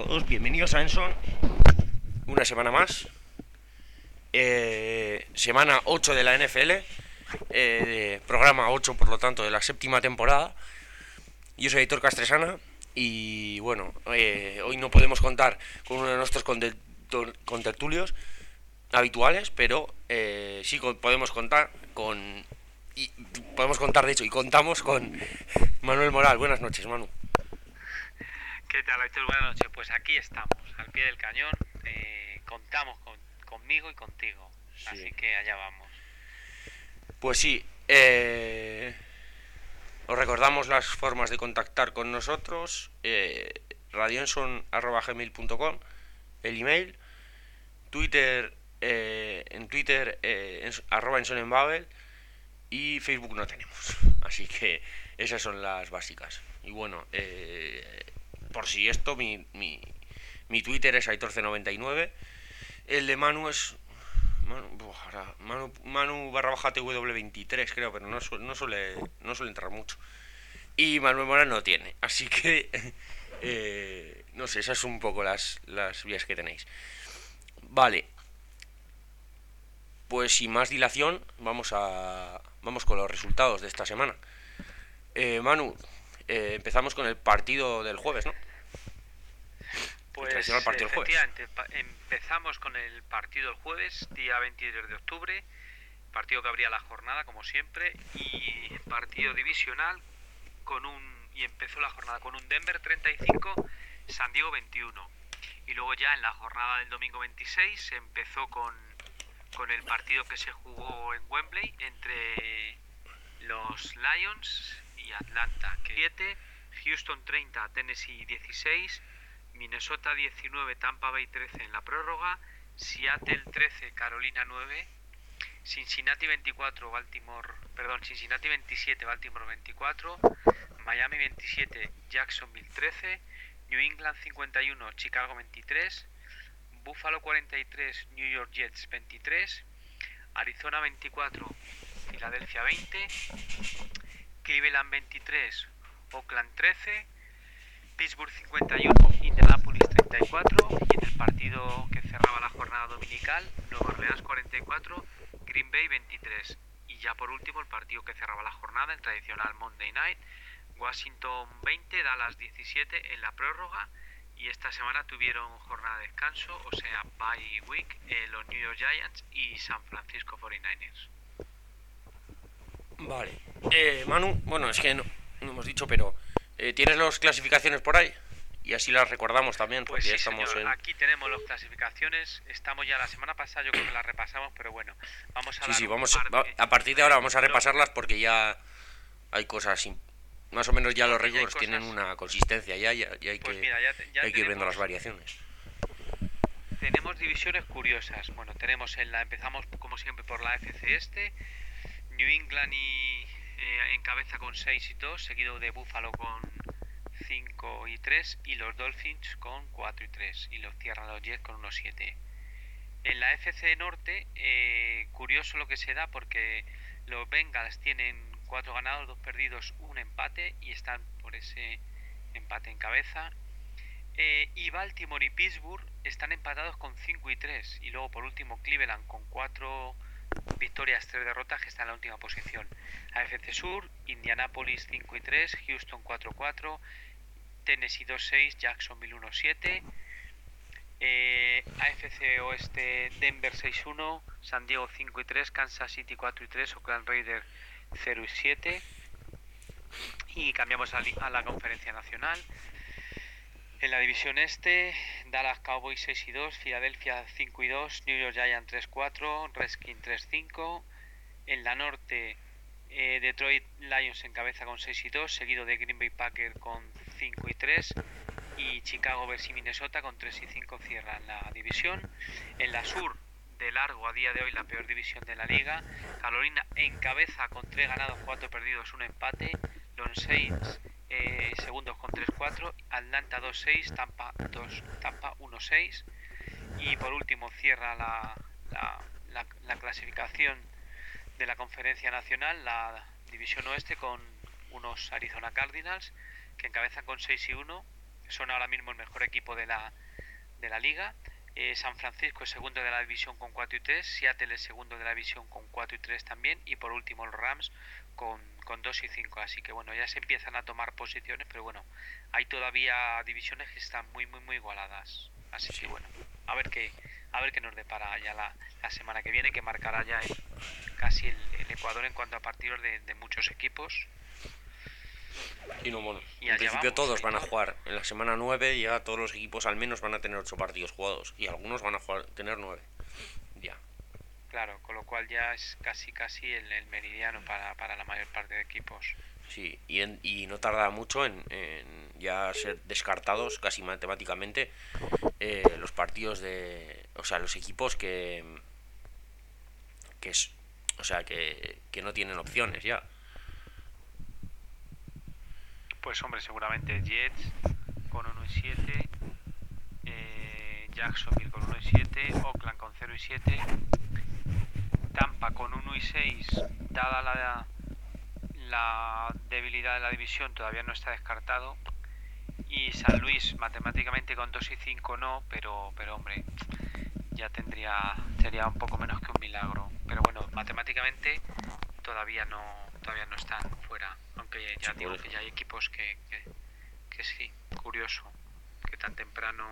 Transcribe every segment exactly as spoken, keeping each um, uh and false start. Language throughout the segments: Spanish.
todos, bienvenidos a Enson. Una semana más. Eh, semana ocho de la N F L. Eh, programa ocho, por lo tanto, de la séptima temporada. Yo soy Aitor Castresana. Y bueno, eh, hoy no podemos contar con uno de nuestros contertulios habituales, pero eh, sí podemos contar con. Y podemos contar, de hecho, y contamos con Manuel Moral. Buenas noches, Manu. ¿Qué tal, Aitor? Buenas noches. Pues aquí estamos, al pie del cañón. Eh, contamos con, conmigo y contigo. Sí. Así que allá vamos. Pues sí, eh, os recordamos las formas de contactar con nosotros. Eh, radioenson arroba gmail punto com, el email. Twitter, eh, en Twitter, eh, en, arroba Enson en Babel. Y Facebook no tenemos. Así que esas son las básicas. Y bueno, eh, por si esto, mi, mi, mi Twitter es aitor c noventa y nueve. El de Manu es Manu, buah, Manu, Manu barra baja T W veintitrés, creo, pero no, su, no, suele, no suele entrar mucho. Y Manuel Morán no tiene. Así que, eh, no sé, esas son un poco las, las vías que tenéis. Vale. Pues sin más dilación, vamos a vamos con los resultados de esta semana. Eh, Manu, eh, empezamos con el partido del jueves, ¿no? Pues el tradicional partido del jueves. efectivamente, empezamos con el partido del jueves, día veintitrés de octubre, partido que abría la jornada, como siempre, y partido divisional con un y empezó la jornada con un Denver treinta y cinco, San Diego veintiuno. Y luego ya en la jornada del domingo veintiséis se empezó con, con el partido que se jugó en Wembley entre los Lions y Atlanta, que siete, Houston treinta, Tennessee dieciséis, Minnesota diecinueve, Tampa Bay trece en la prórroga, Seattle trece, Carolina nueve, Cincinnati veinticuatro, Baltimore, perdón, Cincinnati veintisiete, Baltimore veinticuatro, Miami veintisiete, Jacksonville trece, New England cincuenta y uno, Chicago veintitrés, Buffalo cuarenta y tres, New York Jets veintitrés, Arizona veinticuatro, Filadelfia veinte, Cleveland veintitrés, Oakland trece, Pittsburgh cincuenta y uno, Indianapolis treinta y cuatro, y en el partido que cerraba la jornada dominical, Nueva Orleans cuarenta y cuatro, Green Bay veintitrés. Y ya por último el partido que cerraba la jornada, el tradicional Monday Night, Washington veinte, Dallas diecisiete en la prórroga. Y esta semana tuvieron jornada de descanso, o sea, bye week, eh, los New York Giants y San Francisco cuarenta y nueve ers. Vale. Eh, Manu, bueno, es que no, no hemos dicho, pero eh, ¿tienes las clasificaciones por ahí? Y así las recordamos también, porque pues sí, ya estamos señor. en... Aquí tenemos las clasificaciones. Estamos ya la semana pasada, yo creo que las repasamos, pero bueno, vamos a Sí, dar sí, un vamos, par va, de... a partir de ahora vamos a repasarlas porque ya hay cosas... Más o menos ya los porque ya hay récords cosas... tienen una consistencia, ya, ya, ya hay Pues que, mira, ya, ya hay que ir viendo tenemos... las variaciones. Tenemos divisiones curiosas. Bueno, tenemos en la... Empezamos como siempre por la A F C Este. New England y, eh, en cabeza con seis y dos, seguido de Buffalo con cinco y tres, y los Dolphins con cuatro y tres, y los cierran los Jets con uno siete. En la F C Norte, eh, curioso lo que se da, porque los Bengals tienen cuatro ganados, dos perdidos, un empate, y están por ese empate en cabeza. Eh, y Baltimore y Pittsburgh están empatados con cinco y tres. Y luego por último Cleveland con cuatro victorias, tres derrotas, que está en la última posición. A F C Sur, Indianapolis cinco y tres, Houston cuatro cuatro, Tennessee dos seis, Jacksonville uno siete. eh, A F C Oeste, Denver seis uno, San Diego cinco y tres, Kansas City cuatro y tres, Oakland Raiders cero y siete. Y cambiamos a, a la conferencia nacional. En la división este, Dallas Cowboys seis y dos, Filadelfia cinco y dos, New York Giants tres cuatro, Redskins tres cinco. En la norte, eh, Detroit Lions encabeza con seis y dos, seguido de Green Bay Packers con cinco y tres, y Chicago Bears y Minnesota con tres y cinco cierran la división. En la sur, de largo a día de hoy la peor división de la liga, Carolina encabeza con tres ganados, cuatro perdidos, un empate. Los Saints eh, segundos con tres cuatro, Atlanta dos seis, Tampa dos, Tampa uno seis. Y por último cierra la, la, la, la clasificación de la conferencia nacional, la división oeste, con unos Arizona Cardinals que encabezan con seis y uno, son ahora mismo el mejor equipo de la, de la liga. Eh, San Francisco es segundo de la división con cuatro y tres, Seattle es segundo de la división con cuatro y tres también, y por último los Rams con, con dos y cinco. Así que bueno, ya se empiezan a tomar posiciones, pero bueno, hay todavía divisiones que están muy muy muy igualadas. Así Sí. que bueno, a ver qué a ver qué nos depara ya la, la semana que viene, que marcará ya el, casi el, el Ecuador en cuanto a partidos de, de muchos equipos. Y no, bueno, Y en allá principio vamos, todos van a Aitor. jugar. En la semana nueve ya todos los equipos al menos van a tener ocho partidos jugados. Y algunos van a jugar, tener nueve. Ya. Claro, con lo cual ya es casi casi el, el meridiano para, para la mayor parte de equipos. Sí, y, en- y no tarda mucho en, en ya ser descartados casi matemáticamente eh, los partidos de... O sea, los equipos que... que es, o sea, que, que no tienen opciones ya. Pues hombre, seguramente Jets con uno y siete, eh, Jacksonville con uno y siete, Oakland con cero y siete, Tampa con uno y seis, dada la, la debilidad de la división todavía no está descartado, y San Luis matemáticamente con dos y cinco no, pero, pero hombre, ya tendría sería un poco menos que un milagro. Pero bueno, matemáticamente todavía no todavía no están fuera, aunque ya Sí, digo por que eso. ya hay equipos que, que, que sí, curioso, que tan temprano.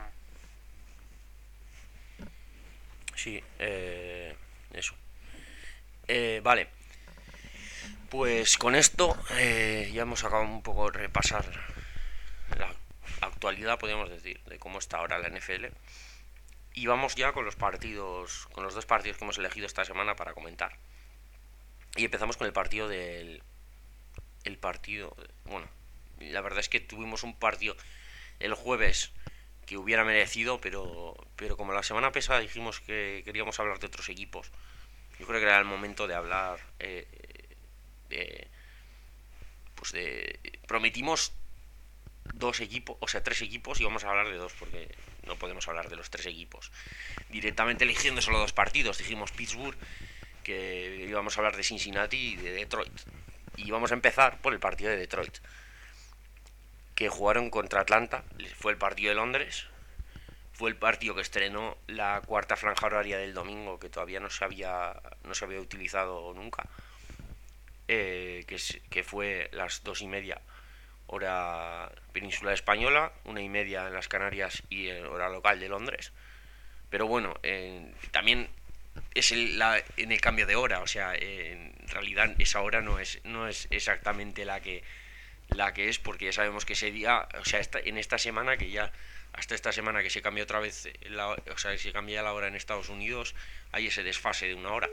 Sí, eh, eso. Eh, vale, pues con esto eh, ya hemos acabado un poco de repasar la actualidad, podríamos decir, de cómo está ahora la N F L. Y vamos ya con los partidos, con los dos partidos que hemos elegido esta semana para comentar. Y empezamos con el partido del... El partido... Bueno, la verdad es que tuvimos un partido el jueves que hubiera merecido, pero, pero como la semana pasada dijimos que queríamos hablar de otros equipos, yo creo que era el momento de hablar eh, de... Pues de... Prometimos dos equipos, o sea, tres equipos y vamos a hablar de dos porque no podemos hablar de los tres equipos. Directamente eligiendo solo dos partidos, dijimos Pittsburgh, que íbamos a hablar de Cincinnati y de Detroit. Y vamos a empezar por el partido de Detroit, que jugaron contra Atlanta, fue el partido de Londres, fue el partido que estrenó la cuarta franja horaria del domingo, que todavía no se había, no se había utilizado nunca, eh, que, es, que fue las dos y media hora península española, una y media en las Canarias y hora local de Londres. Pero bueno, eh, también es el, la, en el cambio de hora, o sea, eh, en realidad esa hora no es, no es exactamente la que, la que es, porque ya sabemos que ese día, o sea, esta, en esta semana que ya, hasta esta semana que se cambia otra vez, la, o sea, que se cambia la hora en Estados Unidos, hay ese desfase de una hora.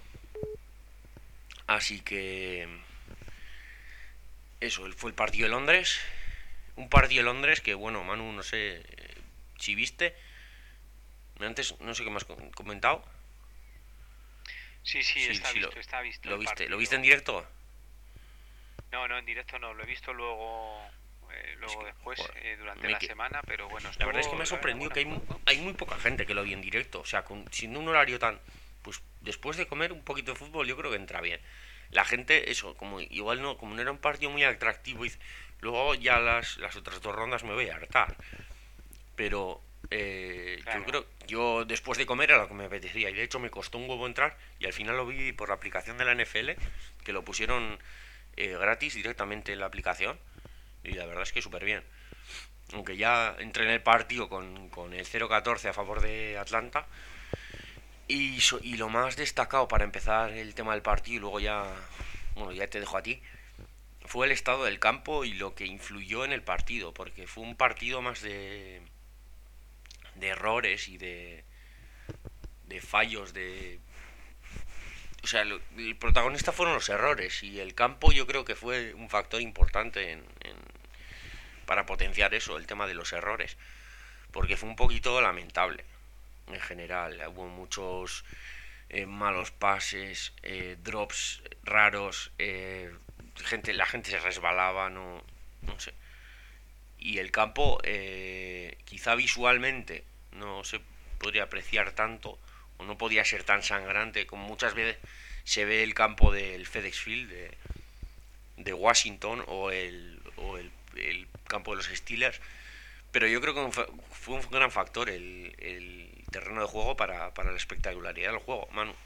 Así que eso, fue el partido de Londres. Un partido de Londres que, bueno, Manu, no sé si viste. Antes, no sé qué me has comentado. Sí, sí, Sí, está sí, lo, visto, está visto lo el viste. ¿Lo partido. viste en directo? No, no, en directo no, lo he visto luego, eh, Es luego que, después, joder, eh, durante me la que... semana, pero bueno, La verdad es que estuvo, me ha la verdad, sorprendido bueno, que hay, hay muy poca gente que lo vio en directo. O sea, con, siendo un horario tan... Pues después de comer un poquito de fútbol, yo creo que entra bien. La gente, eso, como igual no, como no era un partido muy atractivo, y luego ya las, las otras dos rondas me voy a hartar. Pero eh, yo claro. creo, yo después de comer era lo que me apetecía. Y de hecho me costó un huevo entrar y al final lo vi por la aplicación de la N F L, que lo pusieron eh, gratis directamente en la aplicación. Y la verdad es que súper bien. Aunque ya entré en el partido con, con el cero catorce a favor de Atlanta. Y, so- y lo más destacado para empezar el tema del partido, y luego ya, bueno, ya te dejo a ti, fue el estado del campo y lo que influyó en el partido. Porque fue un partido más de, de errores y de, de fallos, de... O sea, lo- el protagonista fueron los errores y el campo yo creo que fue un factor importante en, en- para potenciar eso, el tema de los errores. Porque fue un poquito lamentable en general. Hubo muchos eh, malos pases, eh, drops raros, eh, gente, la gente se resbalaba, no, no sé. Y el campo, eh, quizá visualmente no se podría apreciar tanto, o no podía ser tan sangrante como muchas veces se ve el campo del FedEx Field de, de Washington o el, o el, el campo de los Steelers, Pero yo creo que fue fue un gran factor el, el terreno de juego para, para la espectacularidad del juego, Manu.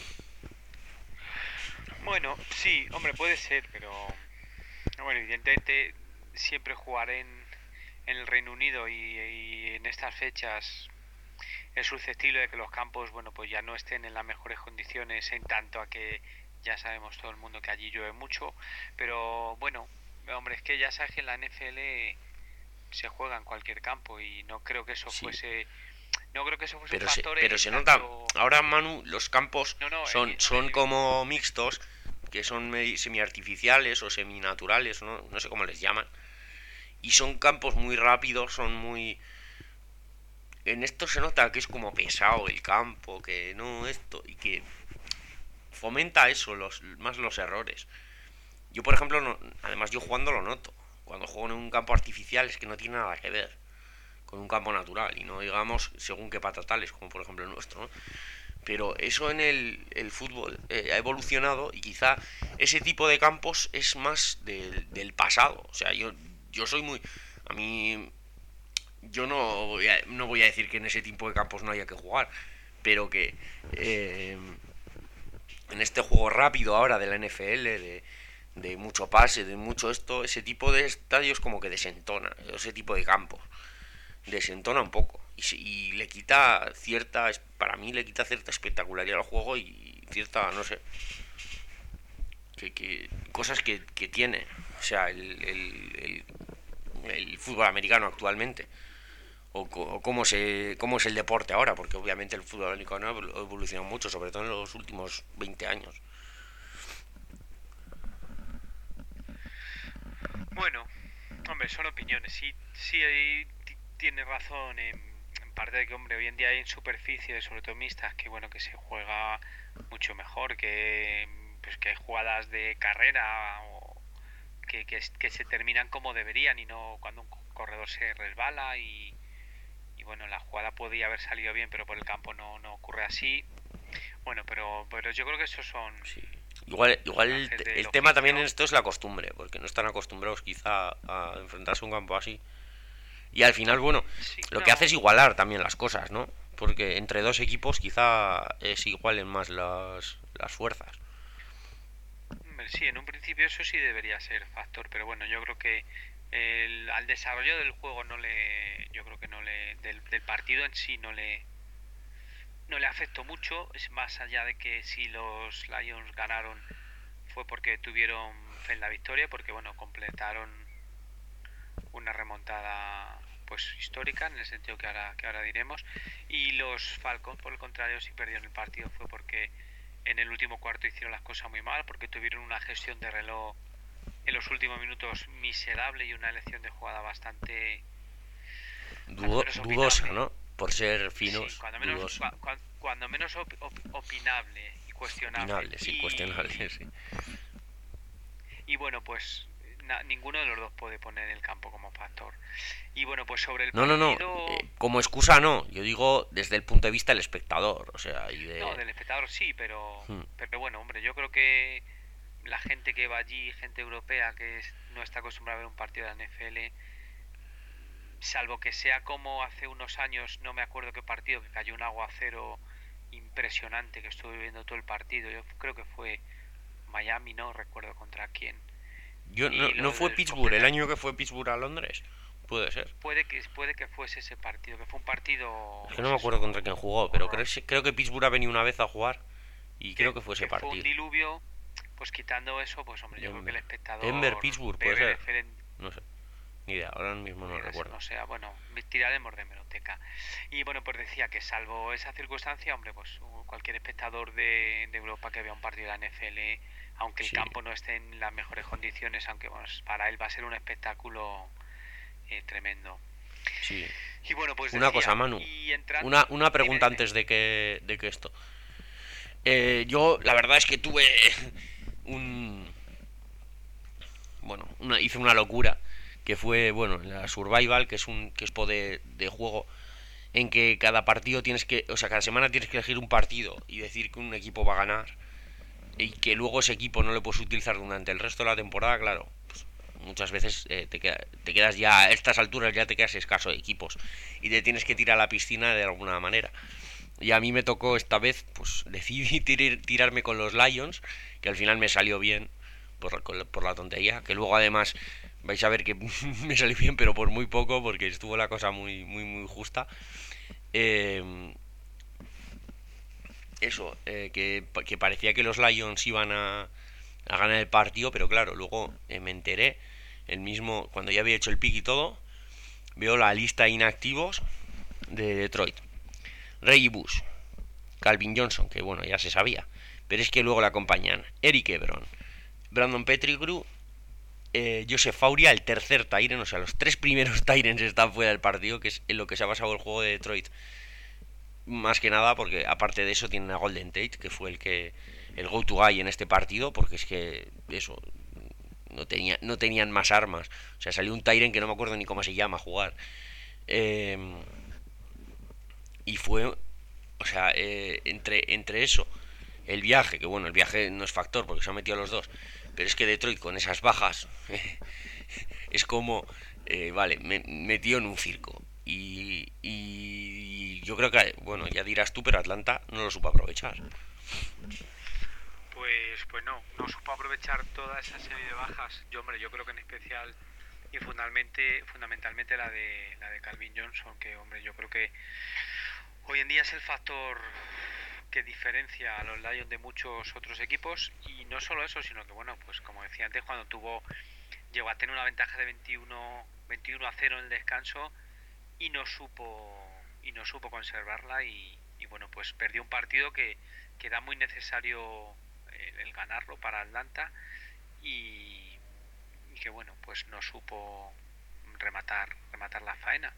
Bueno, sí, hombre, puede ser, pero bueno, evidentemente siempre jugar en, en el Reino Unido y, y en estas fechas es susceptible de que los campos, bueno, pues ya no estén en las mejores condiciones, en tanto a que ya sabemos todo el mundo que allí llueve mucho, pero bueno, hombre, es que ya sabes que en la N F L se juega en cualquier campo y no creo que eso Sí, fuese, no creo que eso fuese un pero se, factor pero en se nota. tanto. Ahora, Manu, los campos No, no, son, evi- hombre, son evi- como mixtos, que son medi- semiartificiales o seminaturales, ¿no? No sé cómo les llaman. Y son campos muy rápidos, son muy... En esto se nota que es como pesado el campo, que no esto, y que fomenta eso, los, más los errores. Yo, por ejemplo, no, además yo jugando lo noto. Cuando juego en un campo artificial es que no tiene nada que ver con un campo natural y no digamos según qué patatales, como por ejemplo el nuestro, ¿no? Pero eso en el, el fútbol eh, ha evolucionado y quizá ese tipo de campos es más del, del pasado. O sea, yo, yo soy muy... A mí... Yo no voy, a, no voy a decir que en ese tipo de campos no haya que jugar, pero que eh, en este juego rápido ahora de la N F L, de, de mucho pase, de mucho esto, ese tipo de estadios como que desentona, ese tipo de campos desentona un poco y, y le quita cierta, para mí le quita cierta espectacularidad al juego y cierta, no sé, que, que cosas que, que tiene, o sea, el, el, el, el fútbol americano actualmente. O, o cómo, se, cómo es el deporte ahora, porque obviamente el fútbol americano ha evolucionado mucho, sobre todo en los últimos veinte años. bueno, hombre, son opiniones. Sí, sí, ahí ti- tiene razón en, en parte de que, hombre, hoy en día hay en superficie, sobre todo mixtas, que bueno, que se juega mucho mejor, que pues que hay jugadas de carrera o que, que, que se terminan como deberían y no cuando un corredor se resbala y, y bueno, la jugada podía haber salido bien, pero por el campo no, no ocurre así. Bueno, pero, pero yo creo que esos son, Sí. Igual, son igual el, gajes del el tema también en oficio. esto es la costumbre, porque no están acostumbrados quizá a enfrentarse a un campo así. Y al final, bueno, Sí, lo que hace no, es igualar también las cosas, ¿no? Porque entre dos equipos quizá es igualen más las, las fuerzas. hombre, sí, en un principio eso sí debería ser factor, pero bueno, yo creo que el- al desarrollo del juego no le, yo creo que no le, del, del partido en sí no le, no le afectó mucho, es más allá de que si los Lions ganaron fue porque tuvieron fe en la victoria, porque bueno, completaron una remontada pues histórica en el sentido que ahora, que ahora diremos, y los Falcons por el contrario si perdieron el partido fue porque en el último cuarto hicieron las cosas muy mal, porque tuvieron una gestión de reloj en los últimos minutos miserable y una elección de jugada bastante, cuando Dudo, menos dudosa, opinable. ¿no? Por ser Sí, finos, cuando menos, dudosa. cua- cua- cuando menos op- op- opinable y cuestionable. Opinable, sí, cuestionable, Y, sí. y bueno, pues na- ninguno de los dos puede poner el campo como factor. Y bueno, pues sobre el No, no, no. partido, eh, como excusa no. Yo digo desde el punto de vista del espectador. O sea, y no, de... del espectador sí, pero, Hmm. pero bueno, hombre, yo creo que la gente que va allí, gente europea que es- no está acostumbrada a ver un partido de la N F L, salvo que sea como hace unos años, no me acuerdo qué partido, que cayó un aguacero impresionante que estuve viendo todo el partido, yo creo que fue Miami, no recuerdo contra quién. Yo, no, Y no lo fue del Pittsburgh, el completa, año que fue Pittsburgh a Londres. Puede ser. puede que puede que fuese ese partido, que fue un partido Es que no pues me acuerdo contra eso, quién jugó, pero creo, horror, creo que Pittsburgh ha venido una vez a jugar y creo que, que fue ese que fue un partido. diluvio, pues quitando eso, pues hombre, yo creo que Denver. el Denver, espectador Pittsburgh, puede ver el ser. N F L No sé. Ni idea, ahora mismo no pudiera ser, recuerdo. no sea, bueno, tiraremos de meroteca. Y bueno, pues decía que salvo esa circunstancia, hombre, pues cualquier espectador de, de Europa que vea un partido de la N F L, aunque el Sí, campo no esté en las mejores condiciones, aunque bueno, para él va a ser un espectáculo eh, tremendo. sí. Y bueno, pues Una cosa, decía, Manu. y entrando... Una, una Dime, pregunta dime. antes de que, de que esto. Eh, yo, la verdad es que tuve un... Bueno, una, hice una locura. Que fue, bueno, la Survival, que es un que es de, de juego en que cada partido tienes que... O sea, cada semana tienes que elegir un partido y decir que un equipo va a ganar. Y que luego ese equipo no lo puedes utilizar durante el resto de la temporada, claro. Pues, muchas veces eh, te, queda, te quedas ya a estas alturas, ya te quedas escaso de equipos y te tienes que tirar a la piscina de alguna manera. Y a mí me tocó esta vez, pues decidí tir tirarme con los Lions, que al final me salió bien por, por la tontería, que luego además vais a ver que me salió bien, pero por muy poco, porque estuvo la cosa muy, muy, muy justa. Eh, eso, eh, que, que parecía que los Lions iban a, a ganar el partido, pero claro, luego eh, me enteré, el mismo, cuando ya había hecho el pick y todo, veo la lista de inactivos de Detroit. Reggie Bush, Calvin Johnson, que bueno, ya se sabía, pero es que luego le acompañan Eric Ebron, Brandon Pettigrew, eh, Joseph Fauria, el tercer Tyren, o sea, los tres primeros Tyrens están fuera del partido, que es en lo que se ha basado el juego de Detroit. Más que nada porque aparte de eso tienen a Golden Tate, que fue el que el go to guy en este partido, porque es que eso no tenía no tenían más armas. O sea, salió un Tyren que no me acuerdo ni cómo se llama a jugar. Eh, y fue, o sea, eh, entre entre eso, el viaje, que bueno, el viaje no es factor porque se han metido los dos, pero es que Detroit con esas bajas es como, eh, vale, me metió en un circo. Y, y yo creo que, bueno, ya dirás tú, pero Atlanta no lo supo aprovechar. Pues, pues no, no supo aprovechar toda esa serie de bajas. Yo, hombre, yo creo que en especial y fundamentalmente, fundamentalmente la de la de Calvin Johnson, que hombre, yo creo que hoy en día es el factor que diferencia a los Lions de muchos otros equipos. Y no solo eso, sino que bueno, pues como decía antes, cuando tuvo llegó a tener una ventaja de veintiuno, veintiuno a cero en el descanso y no supo y no supo conservarla y, y bueno, pues perdió un partido que, que era muy necesario el, el ganarlo para Atlanta y, y que bueno, pues no supo rematar rematar la faena.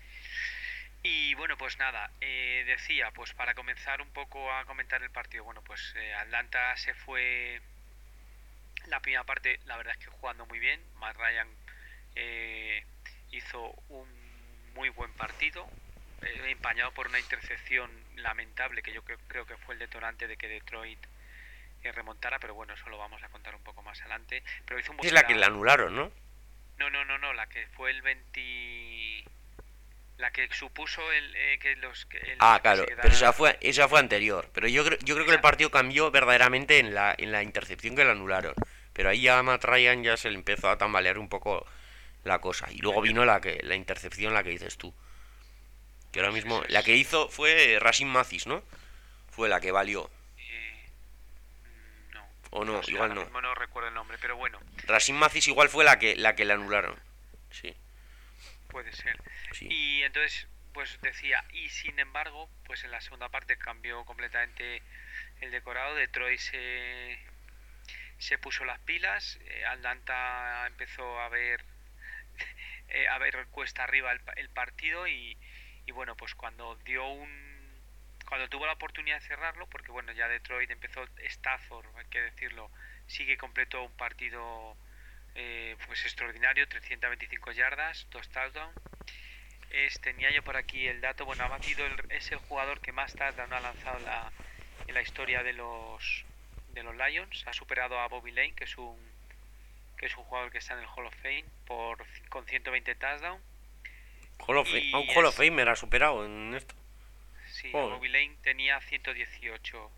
Y bueno, pues nada, eh, decía, pues para comenzar un poco a comentar el partido, bueno, pues eh, Atlanta se fue la primera parte, la verdad es que jugando muy bien. Matt Ryan eh, hizo un muy buen partido, eh, empañado por una intercepción lamentable que yo creo, creo que fue el detonante de que Detroit eh, remontara, pero bueno, eso lo vamos a contar un poco más adelante. Pero hizo un buen Es la que le anularon, ¿no? No, no, no, no, la que fue el veinte... La que supuso el, eh, que los... Que el, Ah, claro, que pero esa fue, esa fue anterior. Pero yo creo, yo creo que el partido cambió verdaderamente en la, en la intercepción que le anularon. Pero ahí ya a Matt Ryan ya se le empezó a tambalear un poco la cosa. Y luego vino la que la intercepción, la que dices tú. Que ahora Pues mismo, eso la es. que hizo fue Rashid Mathis, ¿no? Fue la que valió. Eh, no, O no, no sé, igual ahora no. mismo no recuerdo el nombre, pero bueno, Rashid Mathis igual fue la que, la que le anularon. Sí, puede ser. sí. Y entonces, pues decía, y sin embargo, pues en la segunda parte cambió completamente el decorado. Detroit se, se puso las pilas, eh, Atlanta empezó a ver eh, a ver cuesta arriba el, el partido y, y bueno, pues cuando dio un cuando tuvo la oportunidad de cerrarlo, porque bueno, ya Detroit empezó, Stafford, hay que decirlo, sigue completo un partido eh, pues extraordinario, trescientas veinticinco yardas, dos touchdowns. Es, tenía yo por aquí el dato, bueno, ha batido, el, es el jugador que más touchdown ha lanzado en la, en la historia de los de los Lions, ha superado a Bobby Lane, que es un que es un jugador que está en el Hall of Fame por con ciento veinte touchdowns. Hall of Fame, a un Y Hall of es, Famer ha superado en esto. sí, a Joder. Bobby Lane tenía ciento dieciocho.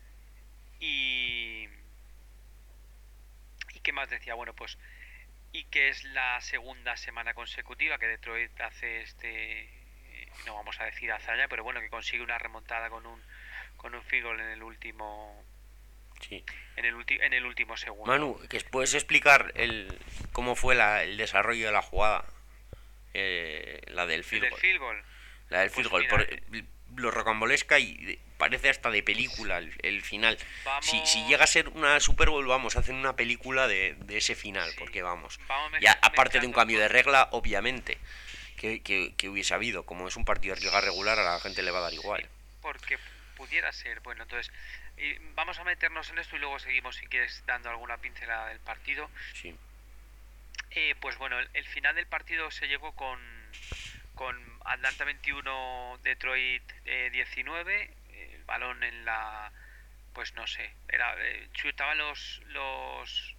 Y ¿y qué más decía? Bueno, pues y que es la segunda semana consecutiva que Detroit hace este, no vamos a decir hazaña, pero bueno, que consigue una remontada con un con un field goal en el último Sí. en el ulti, en el último segundo. Manu, ¿que puedes explicar el cómo fue la, el desarrollo de la jugada? Eh, la del El field del goal. field goal. La del field Pues goal. mira, Por, lo rocambolesca y parece hasta de película el, el final. Si, si llega a vamos, ser una Super Bowl, vamos, hacen una película de, de ese final, sí, porque vamos. vamos Ya, mez- aparte de un mezclando cambio de cosas. regla, obviamente, que, que, que hubiese habido. Como es un partido de liga regular, a la gente le va a dar Sí, igual. porque pudiera ser. Bueno, entonces y vamos a meternos en esto y luego seguimos si quieres dando alguna pincelada del partido. Sí. Eh, pues bueno, el, el final del partido se llegó con, con Atlanta veintiuno, Detroit eh, diecinueve, eh, el balón en la, pues no sé, era, eh, chutaban los, los,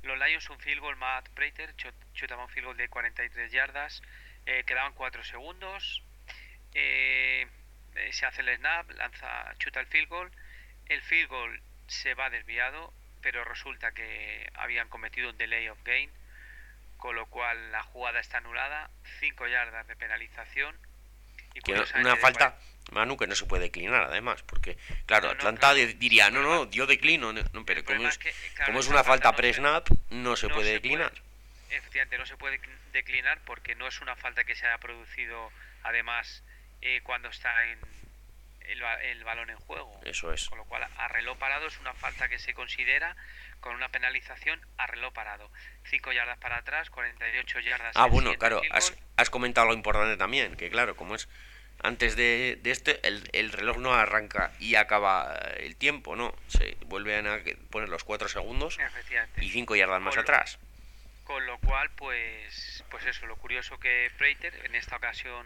Los Lions un field goal, Matt Prater chutaba un field goal de cuarenta y tres yardas, eh, quedaban cuatro segundos, eh, eh, se hace el snap, lanza, chuta el field goal, el field goal se va desviado, pero resulta que habían cometido un delay of game, con lo cual la jugada está anulada, cinco yardas de penalización. Y que una falta, Manu, que no se puede declinar además, porque claro, no, no, Atlanta claro, diría, no, no, dio declino, no, pero como es, que, claro, como es una falta pre-snap, no se no puede se declinar. Puede, efectivamente, no se puede declinar porque no es una falta que se haya producido además eh, cuando está en el, el balón en juego. Eso es. Con lo cual, a reloj parado es una falta que se considera con una penalización a reloj parado. cinco yardas para atrás, cuarenta y ocho yardas. Ah, bueno, claro, has, has comentado lo importante también, que claro, como es antes de, de este, el, el reloj no arranca y acaba el tiempo, ¿no? Se vuelven a poner los cuatro segundos y cinco yardas más con, atrás. Con lo cual, pues, pues eso, lo curioso que Prater en esta ocasión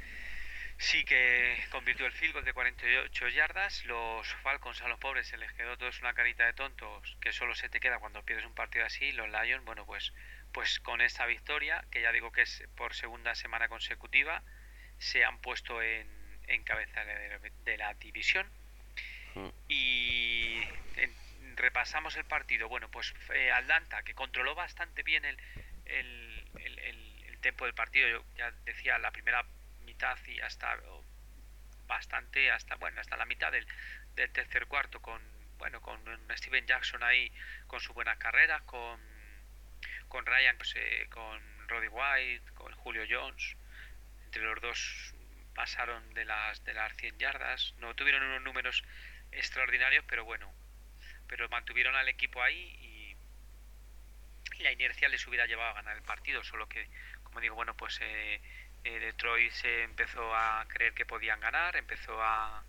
sí que convirtió el field goal de cuarenta y ocho yardas. Los Falcons a los pobres se les quedó todos una carita de tontos que solo se te queda cuando pierdes un partido así. Los Lions, bueno, pues, pues con esta victoria, que ya digo que es por segunda semana consecutiva, se han puesto en, en cabeza de, de la división. Mm. Y en, repasamos el partido. Bueno, pues eh, Atlanta, que controló bastante bien el, el, el, el, el tempo del partido. Yo ya decía, la primera mitad y hasta bastante hasta bueno hasta la mitad del, del tercer cuarto con bueno con Steven Jackson ahí con sus buenas carreras, con con Ryan, pues, eh, con Roddy White, con Julio Jones. Entre los dos pasaron de las de las cien yardas. No tuvieron unos números extraordinarios, pero bueno, pero mantuvieron al equipo ahí y, y la inercia les hubiera llevado a ganar el partido, solo que, como digo, bueno, pues eh, Eh, Detroit se empezó a creer que podían ganar, empezó a,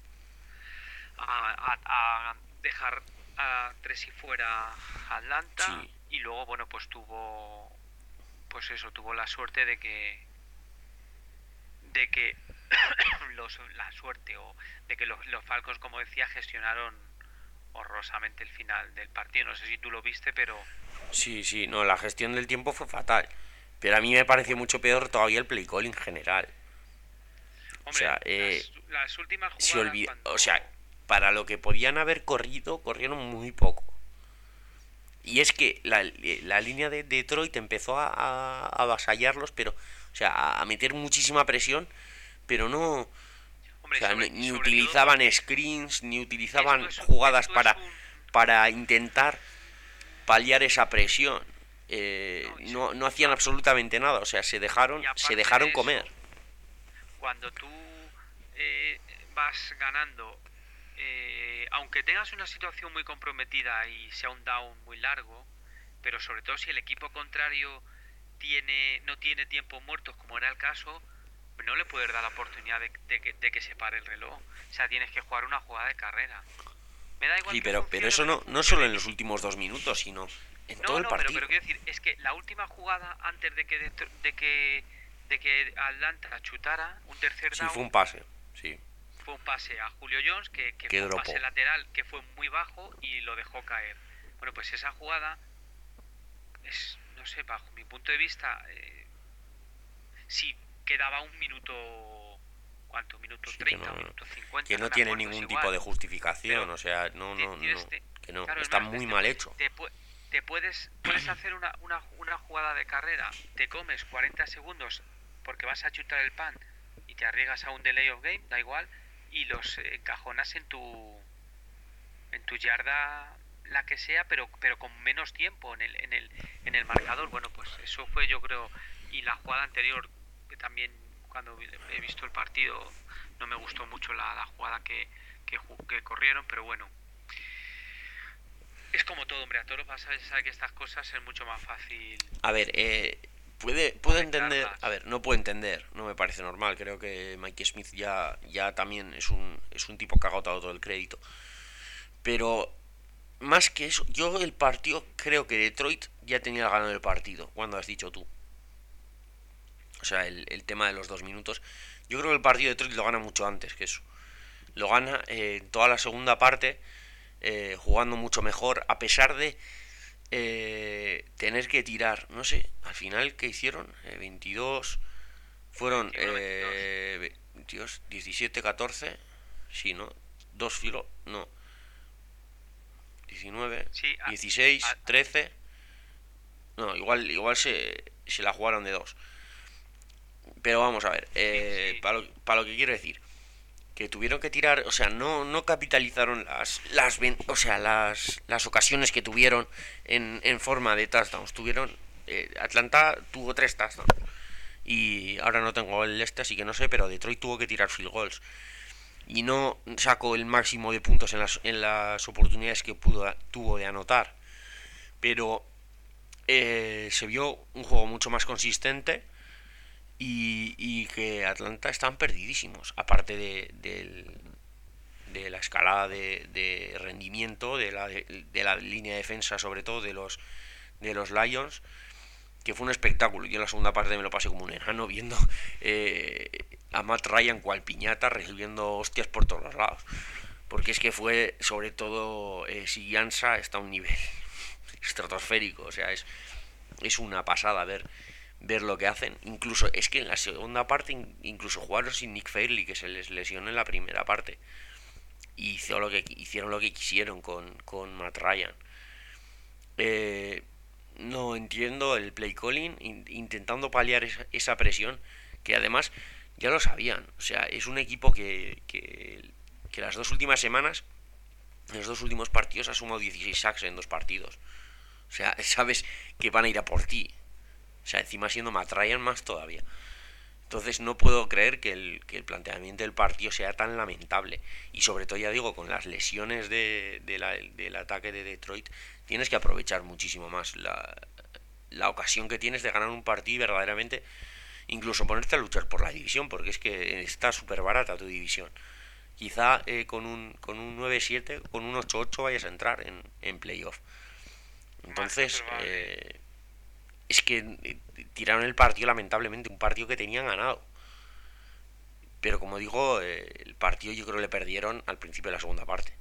a, a, a dejar a tres y fuera a Atlanta, sí. Y luego, bueno, pues tuvo pues eso, tuvo la suerte de que de que los, la suerte o de que los, los Falcons, como decía, gestionaron horrorosamente el final del partido. No sé si tú lo viste, pero sí, sí, no, la gestión del tiempo fue fatal. Pero a mí me pareció mucho peor todavía el play call en general. Hombre, o sea, eh, las, las últimas jugadas... Se olvida, cuando... O sea, para lo que podían haber corrido, corrieron muy poco. Y es que la, la línea de Detroit empezó a, a, a avasallarlos, pero... O sea, a meter muchísima presión, pero no... Hombre, o sea, sobre, ni, ni utilizaban todo... screens, ni utilizaban es, jugadas para, un... para intentar paliar esa presión. Eh, no, no hacían absolutamente nada, o sea, se dejaron se dejaron de eso, comer. Cuando tú eh, vas ganando, eh, aunque tengas una situación muy comprometida y sea un down muy largo, pero sobre todo si el equipo contrario tiene no tiene tiempos muertos, como era el caso, no le puedes dar la oportunidad de, de, que, de que se pare el reloj. O sea, tienes que jugar una jugada de carrera. Me da igual. Sí, pero, pero eso no, no solo en los últimos dos minutos, sino en no, todo el no, partido. Pero, pero quiero decir, es que la última jugada antes de que de que de que Atlanta chutara un tercer down. Sí, fue un pase, sí. Fue un pase a Julio Jones que, que fue un pase lateral que fue muy bajo y lo dejó caer. Bueno, pues esa jugada es, no sé, bajo mi punto de vista, eh, sí quedaba un minuto, ¿cuánto? Minuto treinta, sí, no, minuto cincuenta. Que no, no tiene ningún tipo igual de justificación, pero, o sea, no, no, no, este, que no, claro, está más, muy te, mal hecho. Te, te puedes puedes hacer una, una, una jugada de carrera, te comes cuarenta segundos porque vas a chutar el pan y te arriesgas a un delay of game, da igual, y los encajonas en tu en tu yarda, la que sea, pero pero con menos tiempo en el en el en el marcador. Bueno, pues eso fue, yo creo, y la jugada anterior, que también cuando he visto el partido no me gustó mucho la, la jugada que, que que corrieron, pero bueno, es como todo, hombre, a todos vas a saber que estas cosas es mucho más fácil. A ver, eh, puede puedo entender, a ver, no puedo entender, no me parece normal, creo que Mike Smith ya ya también es un es un tipo que ha agotado todo el crédito. Pero más que eso, yo el partido creo que Detroit ya tenía ganado el partido, cuando has dicho tú. O sea, el, el tema de los dos minutos. Yo creo que el partido de Detroit lo gana mucho antes que eso. Lo gana eh, en toda la segunda parte, eh, jugando mucho mejor, a pesar de eh, tener que tirar, no sé, al final, ¿qué hicieron? Eh, veintidós, fueron veintiuno veintidós. eh, Dios, diecisiete catorce, sí, ¿no? Dos filo, no, diecinueve, Sí, a- dieciséis, a- trece, no, igual, igual se, se la jugaron de dos. Pero vamos a ver, sí, eh, sí. para lo, para lo que quiero decir, que tuvieron que tirar, o sea, no, no capitalizaron las, las, o sea, las, las ocasiones que tuvieron en, en forma de touchdowns. Tuvieron, eh, Atlanta tuvo tres touchdowns. Y ahora no tengo el este, así que no sé, pero Detroit tuvo que tirar field goals. Y no sacó el máximo de puntos en las, en las oportunidades que pudo, tuvo de anotar. Pero eh, se vio un juego mucho más consistente y, y que Atlanta están perdidísimos. Aparte de, del, de la escalada de, de rendimiento de la, de, de la línea de defensa, sobre todo de los, de los Lions, que fue un espectáculo. Yo en la segunda parte me lo pasé como un enano viendo eh, a Matt Ryan cual piñata recibiendo hostias por todos los lados. Porque es que fue, sobre todo, eh, Siguianza está a un nivel estratosférico. O sea, es, es una pasada ver ver lo que hacen. Incluso es que en la segunda parte incluso jugaron sin Nick Fairley, que se les lesionó en la primera parte. Y hizo lo que, hicieron lo que quisieron con, con Matt Ryan. Eh, no entiendo el play calling, in, intentando paliar esa, esa presión, que además ya lo sabían. O sea, es un equipo que, que, que las dos últimas semanas, en los dos últimos partidos, ha sumado dieciséis sacks en dos partidos. O sea, sabes que van a ir a por ti. O sea, encima siendo Matt Ryan más todavía. Entonces no puedo creer que el, que el planteamiento del partido sea tan lamentable. Y sobre todo, ya digo, con las lesiones de, de la, del ataque de Detroit, tienes que aprovechar muchísimo más la, la ocasión que tienes de ganar un partido y verdaderamente incluso ponerte a luchar por la división, porque es que está súper barata tu división. Quizá eh, con un con un nueve siete, con un ocho ocho vayas a entrar en, en playoff. Más que Entonces, probable. eh, es que eh, tiraron el partido lamentablemente, un partido que tenían ganado. Pero como digo, eh, el partido yo creo que le perdieron al principio de la segunda parte.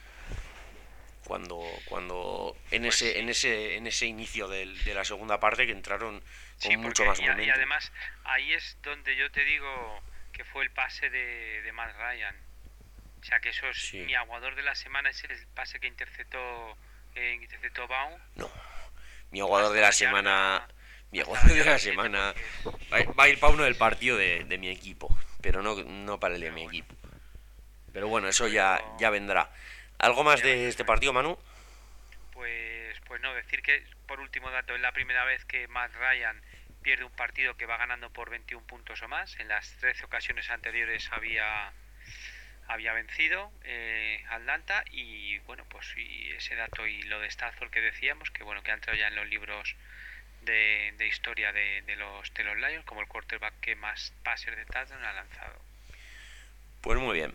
Cuando, cuando en Pues ese, en sí. ese, en ese inicio del, de la segunda parte que entraron con Sí, mucho porque más y, a- y momentum. además ahí es donde yo te digo que fue el pase de, de Matt Ryan. O sea que eso es Sí. mi aguador de la semana, es el pase que interceptó, eh, interceptó Baum No. Mi jugador de hasta la la semana. yarda Mi hasta jugador la de la yarda siete semana. porque es- Va, va a ir para uno del partido de, de mi equipo. Pero no, no para el de pero mi bueno, equipo. Pero bueno, eso ya, pero ya vendrá. ¿Algo más ya de vendrá. este partido, Manu? Pues pues no, decir que por último dato, es la primera vez que Matt Ryan pierde un partido que va ganando por veintiún puntos o más. En las trece ocasiones anteriores había había vencido eh, Atlanta y bueno, pues y ese dato y lo de Stafford que decíamos, que bueno, que ha entrado ya en los libros de, de historia de, de los de los Lions como el quarterback que más pases de touchdown ha lanzado. Pues muy bien.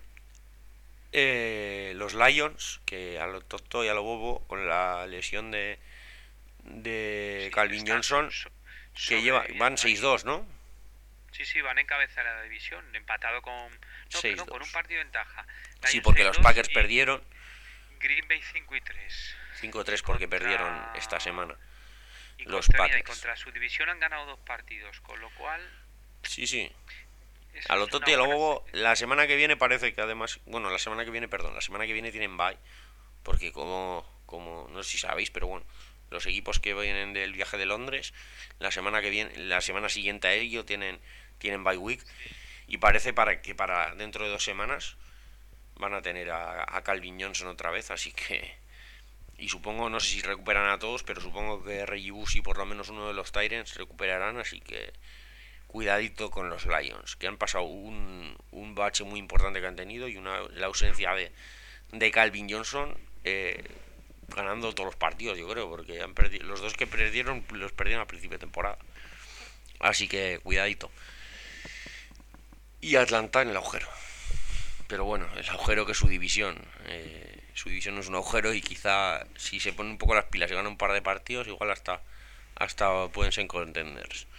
Eh, los Lions, que a lo tonto y a lo bobo, con la lesión de, de Sí, Calvin están Johnson, so- que lleva, van sobreviviendo seis ahí. dos, ¿no? Sí, sí, van en cabeza de la división, empatado con... No, seis perdón, con un dos. partido de ventaja. Sí, Lions porque seis los dos Packers y perdieron Green Bay cinco y tres. cinco Y tres porque perdieron esta contra... semana Y los contra, mira, y Packers. contra su división han ganado dos partidos, con lo cual Sí, sí. eso A lo es una tonto y a lo buena... bobo, la semana que viene parece que además... Bueno, la semana que viene, perdón, la semana que viene tienen bye. Porque como, como no sé si sabéis, pero bueno, los equipos que vienen del viaje de Londres, la semana que viene, la semana siguiente a ello tienen, tienen bye week. Sí, Y parece para que para dentro de dos semanas van a tener a, a Calvin Johnson otra vez, así que... Y supongo, no sé si recuperan a todos, pero supongo que Reggie Bush y por lo menos uno de los Tyrants recuperarán, así que cuidadito con los Lions, que han pasado un, un bache muy importante que han tenido y una, la ausencia de, de Calvin Johnson eh, ganando todos los partidos, yo creo, porque han perdido, los dos que perdieron los perdieron al principio de temporada. Así que cuidadito. Y Atlanta en el agujero. Pero bueno, el agujero que es su división. Eh, su división no es un agujero y quizá si se ponen un poco las pilas y ganan un par de partidos, igual hasta, hasta pueden ser contenders.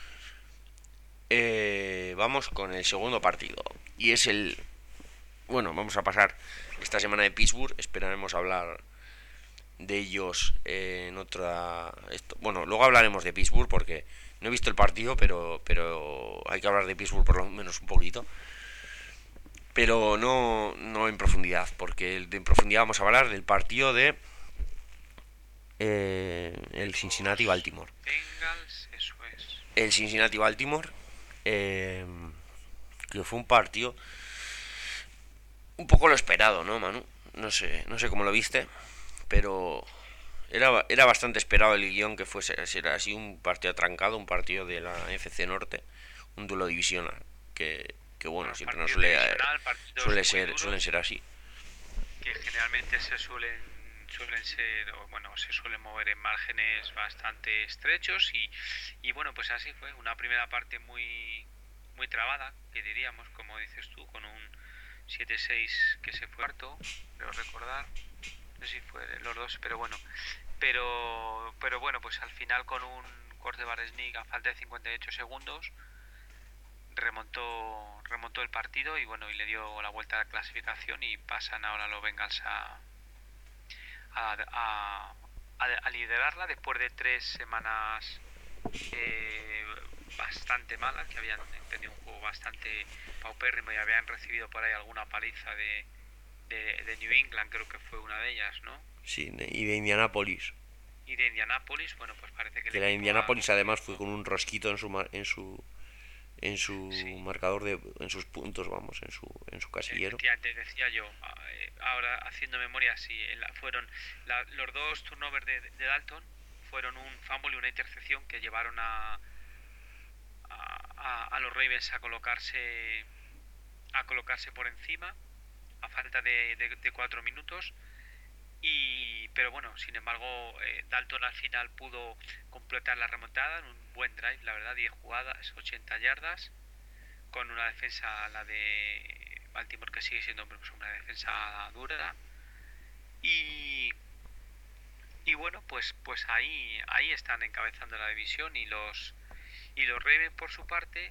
Eh, vamos con el segundo partido. Y es el... Bueno, vamos a pasar esta semana de Pittsburgh. Esperaremos hablar de ellos eh, en otra... Esto, bueno, luego hablaremos de Pittsburgh porque no he visto el partido, pero, pero hay que hablar de Pittsburgh por lo menos un poquito. Pero no, no en profundidad, porque en profundidad vamos a hablar del partido de eh, el Cincinnati-Baltimore. Bengals, eso es. El Cincinnati-Baltimore, eh, que fue un partido un poco lo esperado, ¿no, Manu? No sé, no sé cómo lo viste, pero era, era bastante esperado el guión que fuese así un partido atrancado, un partido de la N F C Norte, un duelo divisional, que, que bueno, Bueno, siempre no partido suele, divisional, partidos suele muy ser, duros, suelen ser así. que generalmente se suelen suelen ser, o bueno, se suelen mover en márgenes bastante estrechos y, y bueno, pues así fue, una primera parte muy muy trabada, que diríamos, como dices tú, con un siete seis que se fue cuarto, creo recordar, no sé si fue los dos, pero bueno, pero pero bueno, pues al final con un quarterback sneak a falta de cincuenta y ocho segundos remontó remontó el partido y bueno, y le dio la vuelta a la clasificación y pasan ahora los Bengals a a, a, a liderarla después de tres semanas eh, bastante malas, que habían tenido un juego bastante paupérrimo y habían recibido por ahí alguna paliza de, de, de New England, creo que fue una de ellas, ¿no? Sí, y de Indianapolis. Y de Indianapolis, bueno, pues parece que el Que la de equipo Indianapolis ha... además fue con un rosquito en su en su en su Sí, marcador de en sus puntos, vamos, en su en su casillero. efectivamente, decía yo, ahora haciendo memoria, sí, fueron la, los dos turnovers de, de Dalton fueron un fumble y una intercepción que llevaron a, a, a los Ravens a colocarse a colocarse por encima a falta de, de, de cuatro minutos y pero bueno, sin embargo eh, Dalton al final pudo completar la remontada en un buen drive, la verdad, diez jugadas, ochenta yardas, con una defensa, la de Baltimore, que sigue siendo pues, una defensa dura y y bueno, pues pues ahí ahí están encabezando la división y los y los Ravens por su parte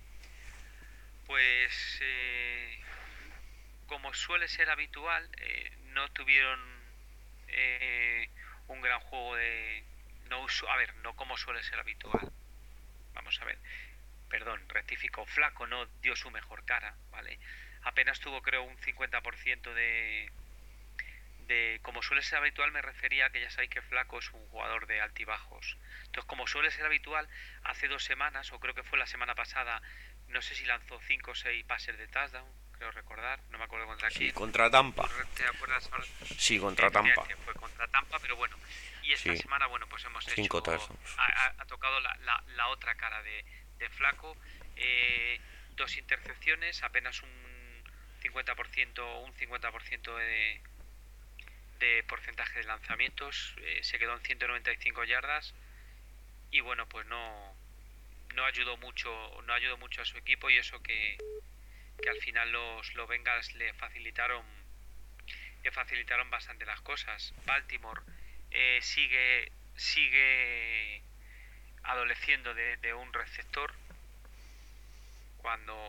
pues eh, como suele ser habitual eh, no tuvieron eh, un gran juego de no a ver no como suele ser habitual, vamos a ver, perdón, rectifico, Flaco no dio su mejor cara, vale, apenas tuvo creo un cincuenta por ciento de de como suele ser habitual, me refería a que ya sabéis que Flaco es un jugador de altibajos. Entonces, como suele ser habitual, hace dos semanas, o creo que fue la semana pasada, no sé si lanzó cinco o seis pases de touchdown, creo recordar, no me acuerdo contra Sí, quién. contra Tampa. ¿Te acuerdas ahora? Sí, contra Tampa. Fue contra Tampa, pero bueno. Y esta Sí. semana, bueno, pues hemos Cinco hecho... touchdowns. Ha, ha, tocado la, la, la otra cara de, de Flaco. Eh, dos intercepciones, apenas un cincuenta por ciento, un cincuenta por ciento de... de porcentaje de lanzamientos, eh, se quedó en ciento noventa y cinco yardas y bueno, pues no no ayudó mucho no ayudó mucho a su equipo y eso que, que al final los, los Bengals le facilitaron le facilitaron bastante las cosas. Baltimore eh, sigue sigue adoleciendo de, de un receptor cuando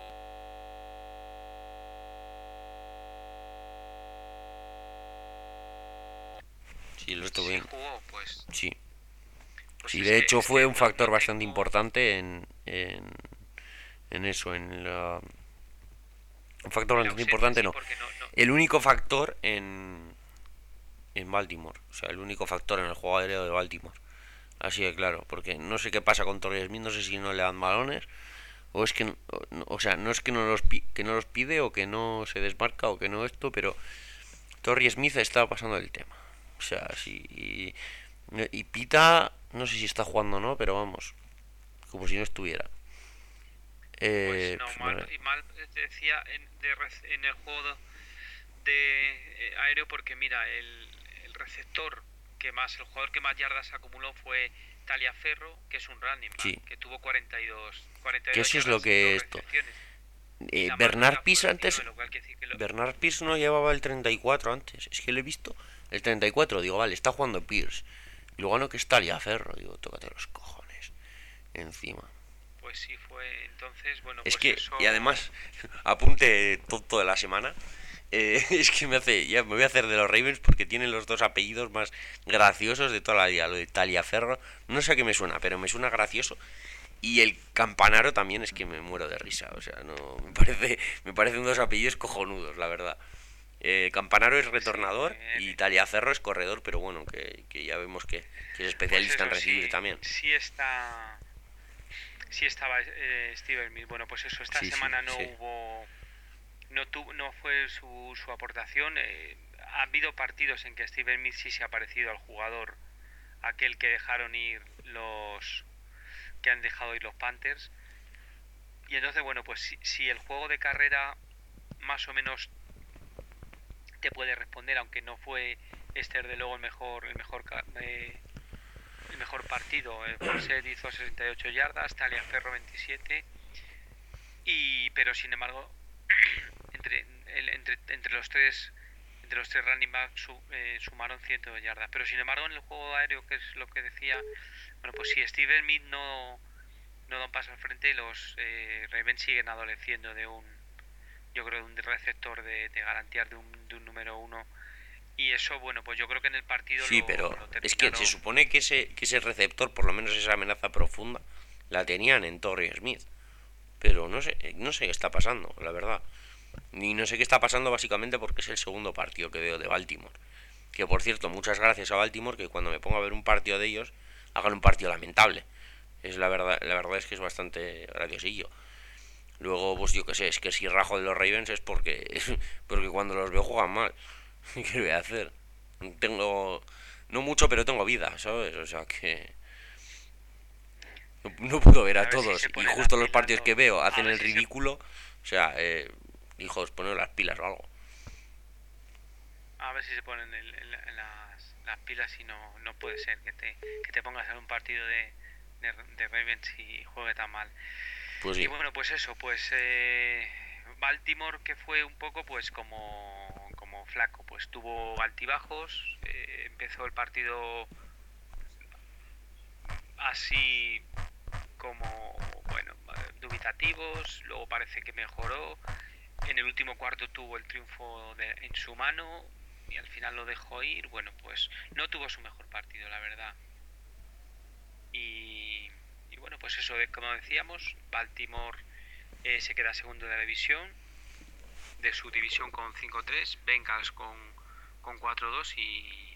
Sí, lo estuvo bien. Jugó, pues, Sí. pues Sí, es de que, hecho es fue que un no, factor no bastante tengo... importante en, en, en eso, en la... Un factor en la bastante ausencia, importante, sí, no. porque no, no, El único factor en, en Baltimore. O sea, el único factor en el juego aéreo de Baltimore. Así de claro, porque no sé qué pasa con Torrey Smith, no sé si no le dan balones, o es que, o, o sea, no es que no, los, pi- que no los pide, o que no se desmarca, o que no esto, pero Torrey Smith está pasando el tema. O sea, sí. Y, y Pita, no sé si está jugando o no, pero vamos, como si no estuviera. pues Eh, no, pues, mal, bueno, y mal decía en, de, en el juego de eh, aéreo porque mira, el, el receptor que más, el jugador que más yardas acumuló fue Taliaferro, que es un running back, sí. que tuvo cuarenta y dos, Que cuarenta y dos eso es lo yardas y dos que esto. recepciones. Y Eh, la más Bernard dura Pierce fueron antes. diecinueve, lo cual quiere decir que lo... Bernard Pierce no llevaba el treinta y cuatro antes. Es que lo he visto. El treinta y cuatro, digo, vale, está jugando Pierce. Y luego no, que está Taliaferro. Digo, tócate los cojones. Encima. Pues sí fue, entonces, bueno, Es pues que, eso... y además, apunte tonto de la semana. Eh, es que me hace, ya me voy a hacer de los Ravens porque tienen los dos apellidos más graciosos de toda la vida, lo de Taliaferro, no sé a qué me suena, pero me suena gracioso. Y el Campanaro también es que me muero de risa, o sea, no me parece, me parecen dos apellidos cojonudos, la verdad. Eh, Campanaro es Sí, retornador y eh, Taliaferro es corredor, pero bueno, que, que ya vemos que, que es pues especialista en eso, recibir sí, también. sí está, sí estaba eh, Steven Smith. Bueno, pues eso, esta Sí, sí, semana no sí. hubo, no tuvo, no fue su, su aportación. Eh, ha habido partidos en que Steven Smith sí se ha parecido al jugador, aquel que dejaron ir los, que han dejado ir los Panthers. Y entonces, bueno, pues si, si el juego de carrera más o menos te puede responder, aunque no fue este de luego el mejor, el mejor eh, el mejor partido. Eh, Forsett hizo sesenta y ocho yardas, Taliaferro veintisiete. Y, pero sin embargo, entre, el, entre, entre los tres entre los tres running backs su, eh, sumaron cien yardas. Pero sin embargo, en el juego aéreo, que es lo que decía, bueno, pues si Steven Smith no, no da un paso al frente, los eh, Ravens siguen adoleciendo de un, yo creo, de un receptor de, de garantía de un, de un número uno. Y eso, bueno, pues yo creo que en el partido Sí, lo, pero lo es que se terminaron. supone que ese, que ese receptor, por lo menos esa amenaza profunda, la tenían en Torrey Smith. Pero no sé, no sé qué está pasando, la verdad. Ni no sé qué está pasando básicamente porque es el segundo partido que veo de Baltimore. Que por cierto, muchas gracias a Baltimore que cuando me pongo a ver un partido de ellos, hagan un partido lamentable. Es la verdad, la verdad es que es bastante graciosillo. Luego, pues yo qué sé, es que si rajo de los Ravens es porque, es porque cuando los veo juegan mal. ¿Qué voy a hacer? Tengo, no mucho, pero tengo vida, ¿sabes? O sea que no, no puedo ver A a ver si todos se y ponen las justo los pilas partidos que los. veo A hacen ver el si se. ridículo. O sea, eh, hijos, poneros las pilas o algo. A ver si se ponen el- el- en las, las pilas y no, no puede ser que te, que te pongas en un partido de, de, de Ravens y juegue tan mal. Pues Y sí, bueno, pues eso, pues eh, Baltimore, que fue un poco pues como, como flaco, pues tuvo altibajos, eh, empezó el partido así como, bueno, eh, dubitativos, luego parece que mejoró, en el último cuarto tuvo el triunfo de- en su mano y al final lo dejó ir, bueno, pues no tuvo su mejor partido, la verdad. Y, y bueno, pues eso, eh, como decíamos, Baltimore eh, se queda segundo de la división, de su división con cinco tres, Bengals con, con cuatro dos y,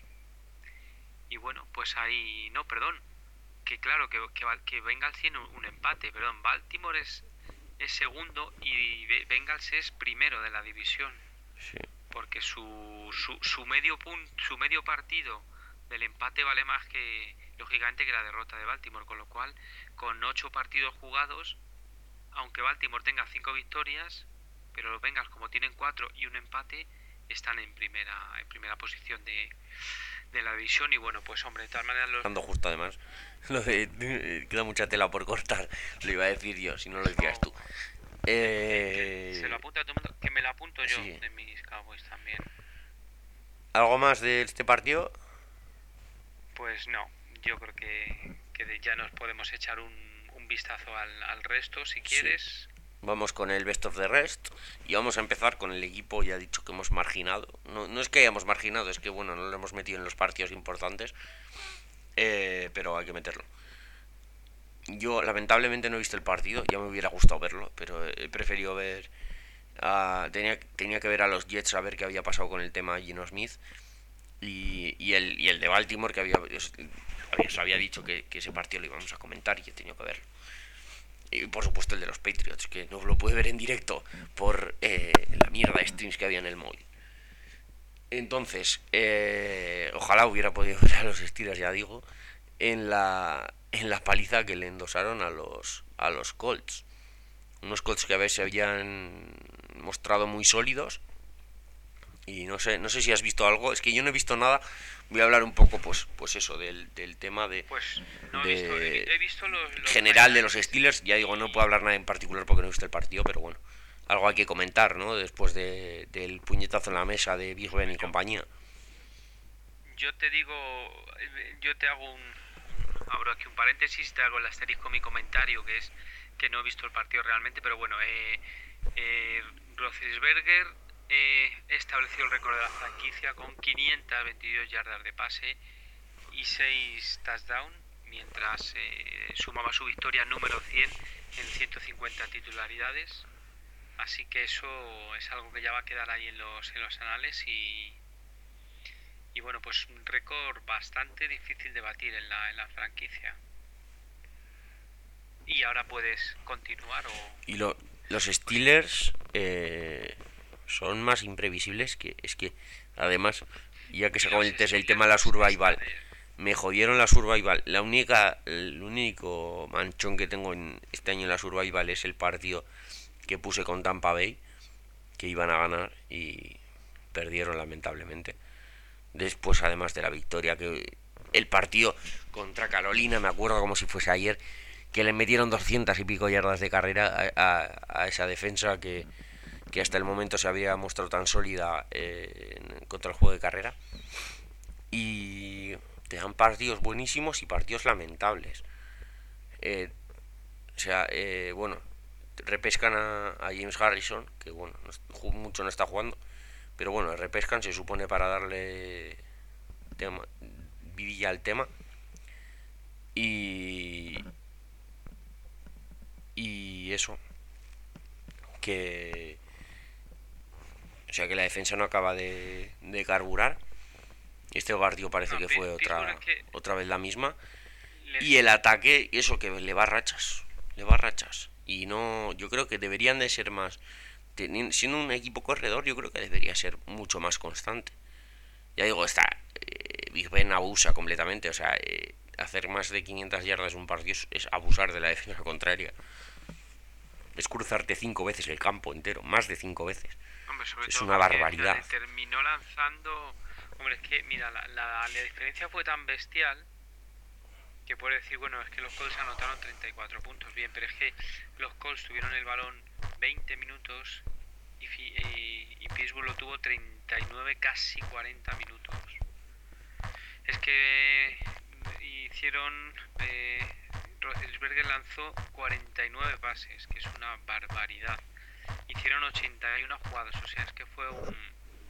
y bueno, pues ahí, no, perdón, que claro, que, que, que Bengals tiene un, un empate, perdón, Baltimore es, es segundo y Bengals es primero de la división, sí. porque su, su, su medio punto, su medio partido del empate vale más que lógicamente que la derrota de Baltimore, con lo cual con ocho partidos jugados, aunque Baltimore tenga cinco victorias, pero los Bengals como tienen cuatro y un empate están en primera en primera posición de, de la división. Y bueno, pues hombre, de todas maneras los. Dando justo además. Lo de, eh, queda mucha tela por cortar. Lo iba a decir yo, si no lo decías tú. Oh, que, que, que se lo Eh, apunta a todo el mundo, que me lo apunto yo sí. de mis Cowboys también. ¿Algo más de este partido? Pues no, yo creo que, que ya nos podemos echar un, un vistazo al, al resto si Sí. quieres. Vamos con el Best of the Rest y vamos a empezar con el equipo ya dicho que hemos marginado. No, no es que hayamos marginado, es que bueno, no lo hemos metido en los partidos importantes, eh, pero hay que meterlo. Yo lamentablemente no he visto el partido, ya me hubiera gustado verlo, pero he preferido ver... Uh, tenía, tenía que ver a los Jets a ver qué había pasado con el tema Gino Smith y, y, el, y el de Baltimore que había, os, os había dicho que, que ese partido lo íbamos a comentar y he tenido que verlo. Y por supuesto el de los Patriots, que no lo pude ver en directo por eh, la mierda de streams que había en el móvil. Entonces, eh, ojalá hubiera podido ver a los Steelers, ya digo, en la, en la paliza que le endosaron a los, a los Colts. Unos Colts que a veces se habían mostrado muy sólidos. Y no sé, no sé si has visto algo, es que yo no he visto nada. Voy a hablar un poco, pues, pues eso, del, del tema de, Pues no he visto, he, de he visto los, los general de los highlights Steelers. Ya digo, no y puedo hablar nada en particular porque no he visto el partido, pero bueno, algo hay que comentar, ¿no? Después de, del puñetazo en la mesa de Big Ben y pues yo, compañía. yo te digo, eh, yo te hago un, un- abro aquí un paréntesis, te hago el asterisco mi comentario, que es que no he visto el partido realmente, pero bueno, eh, eh, Roethlisberger eh, estableció el récord de la franquicia con quinientas veintidós yardas de pase y seis touchdowns, mientras eh, sumaba su victoria número cien en ciento cincuenta titularidades. Así que eso es algo que ya va a quedar ahí en los, en los anales y, y bueno, pues un récord bastante difícil de batir en la, en la franquicia. Y ahora puedes continuar o... Y lo, los Steelers eh, son más imprevisibles que... Es que, además, ya que se acabó el, el tema de la survival, me jodieron la survival. La única, el único manchón que tengo en este año en la survival es el partido que puse con Tampa Bay, que iban a ganar y perdieron lamentablemente. Después, además de la victoria, que el partido contra Carolina, me acuerdo como si fuese ayer, que le metieron doscientas y pico yardas de carrera a, a, a esa defensa que, que hasta el momento se había mostrado tan sólida eh, en, contra el juego de carrera. Y te dan partidos buenísimos y partidos lamentables. Eh, o sea, eh, bueno, repescan a, a James Harrison, que bueno, no, mucho no está jugando, pero bueno, repescan, se supone, para darle tema, vidilla al tema. Y y eso, que o sea que la defensa no acaba de, de carburar. Este partido parece No, que fue otra es que otra vez la misma. les... Y el ataque, eso, que le va a rachas, le va a rachas. Y no, yo creo que deberían de ser más, teniendo, siendo un equipo corredor, yo creo que debería ser mucho más constante. Ya digo, está, eh, Big Ben abusa completamente, o sea, eh, hacer más de quinientas yardas en un partido es, es abusar de la defensa contraria. Es cruzarte cinco veces el campo entero, más de cinco veces. Hombre, sobre Es todo una porque barbaridad. terminó lanzando... Hombre, es que, mira, la, la, la diferencia fue tan bestial que puede decir, bueno, es que los Colts anotaron treinta y cuatro puntos, bien, pero es que los Colts tuvieron el balón veinte minutos y, y, y Pittsburgh lo tuvo treinta y nueve, casi cuarenta minutos. Es que hicieron... Eh, Roethlisberger lanzó cuarenta y nueve pases, que es una barbaridad. Hicieron ochenta y una jugadas, o sea, es que fue un...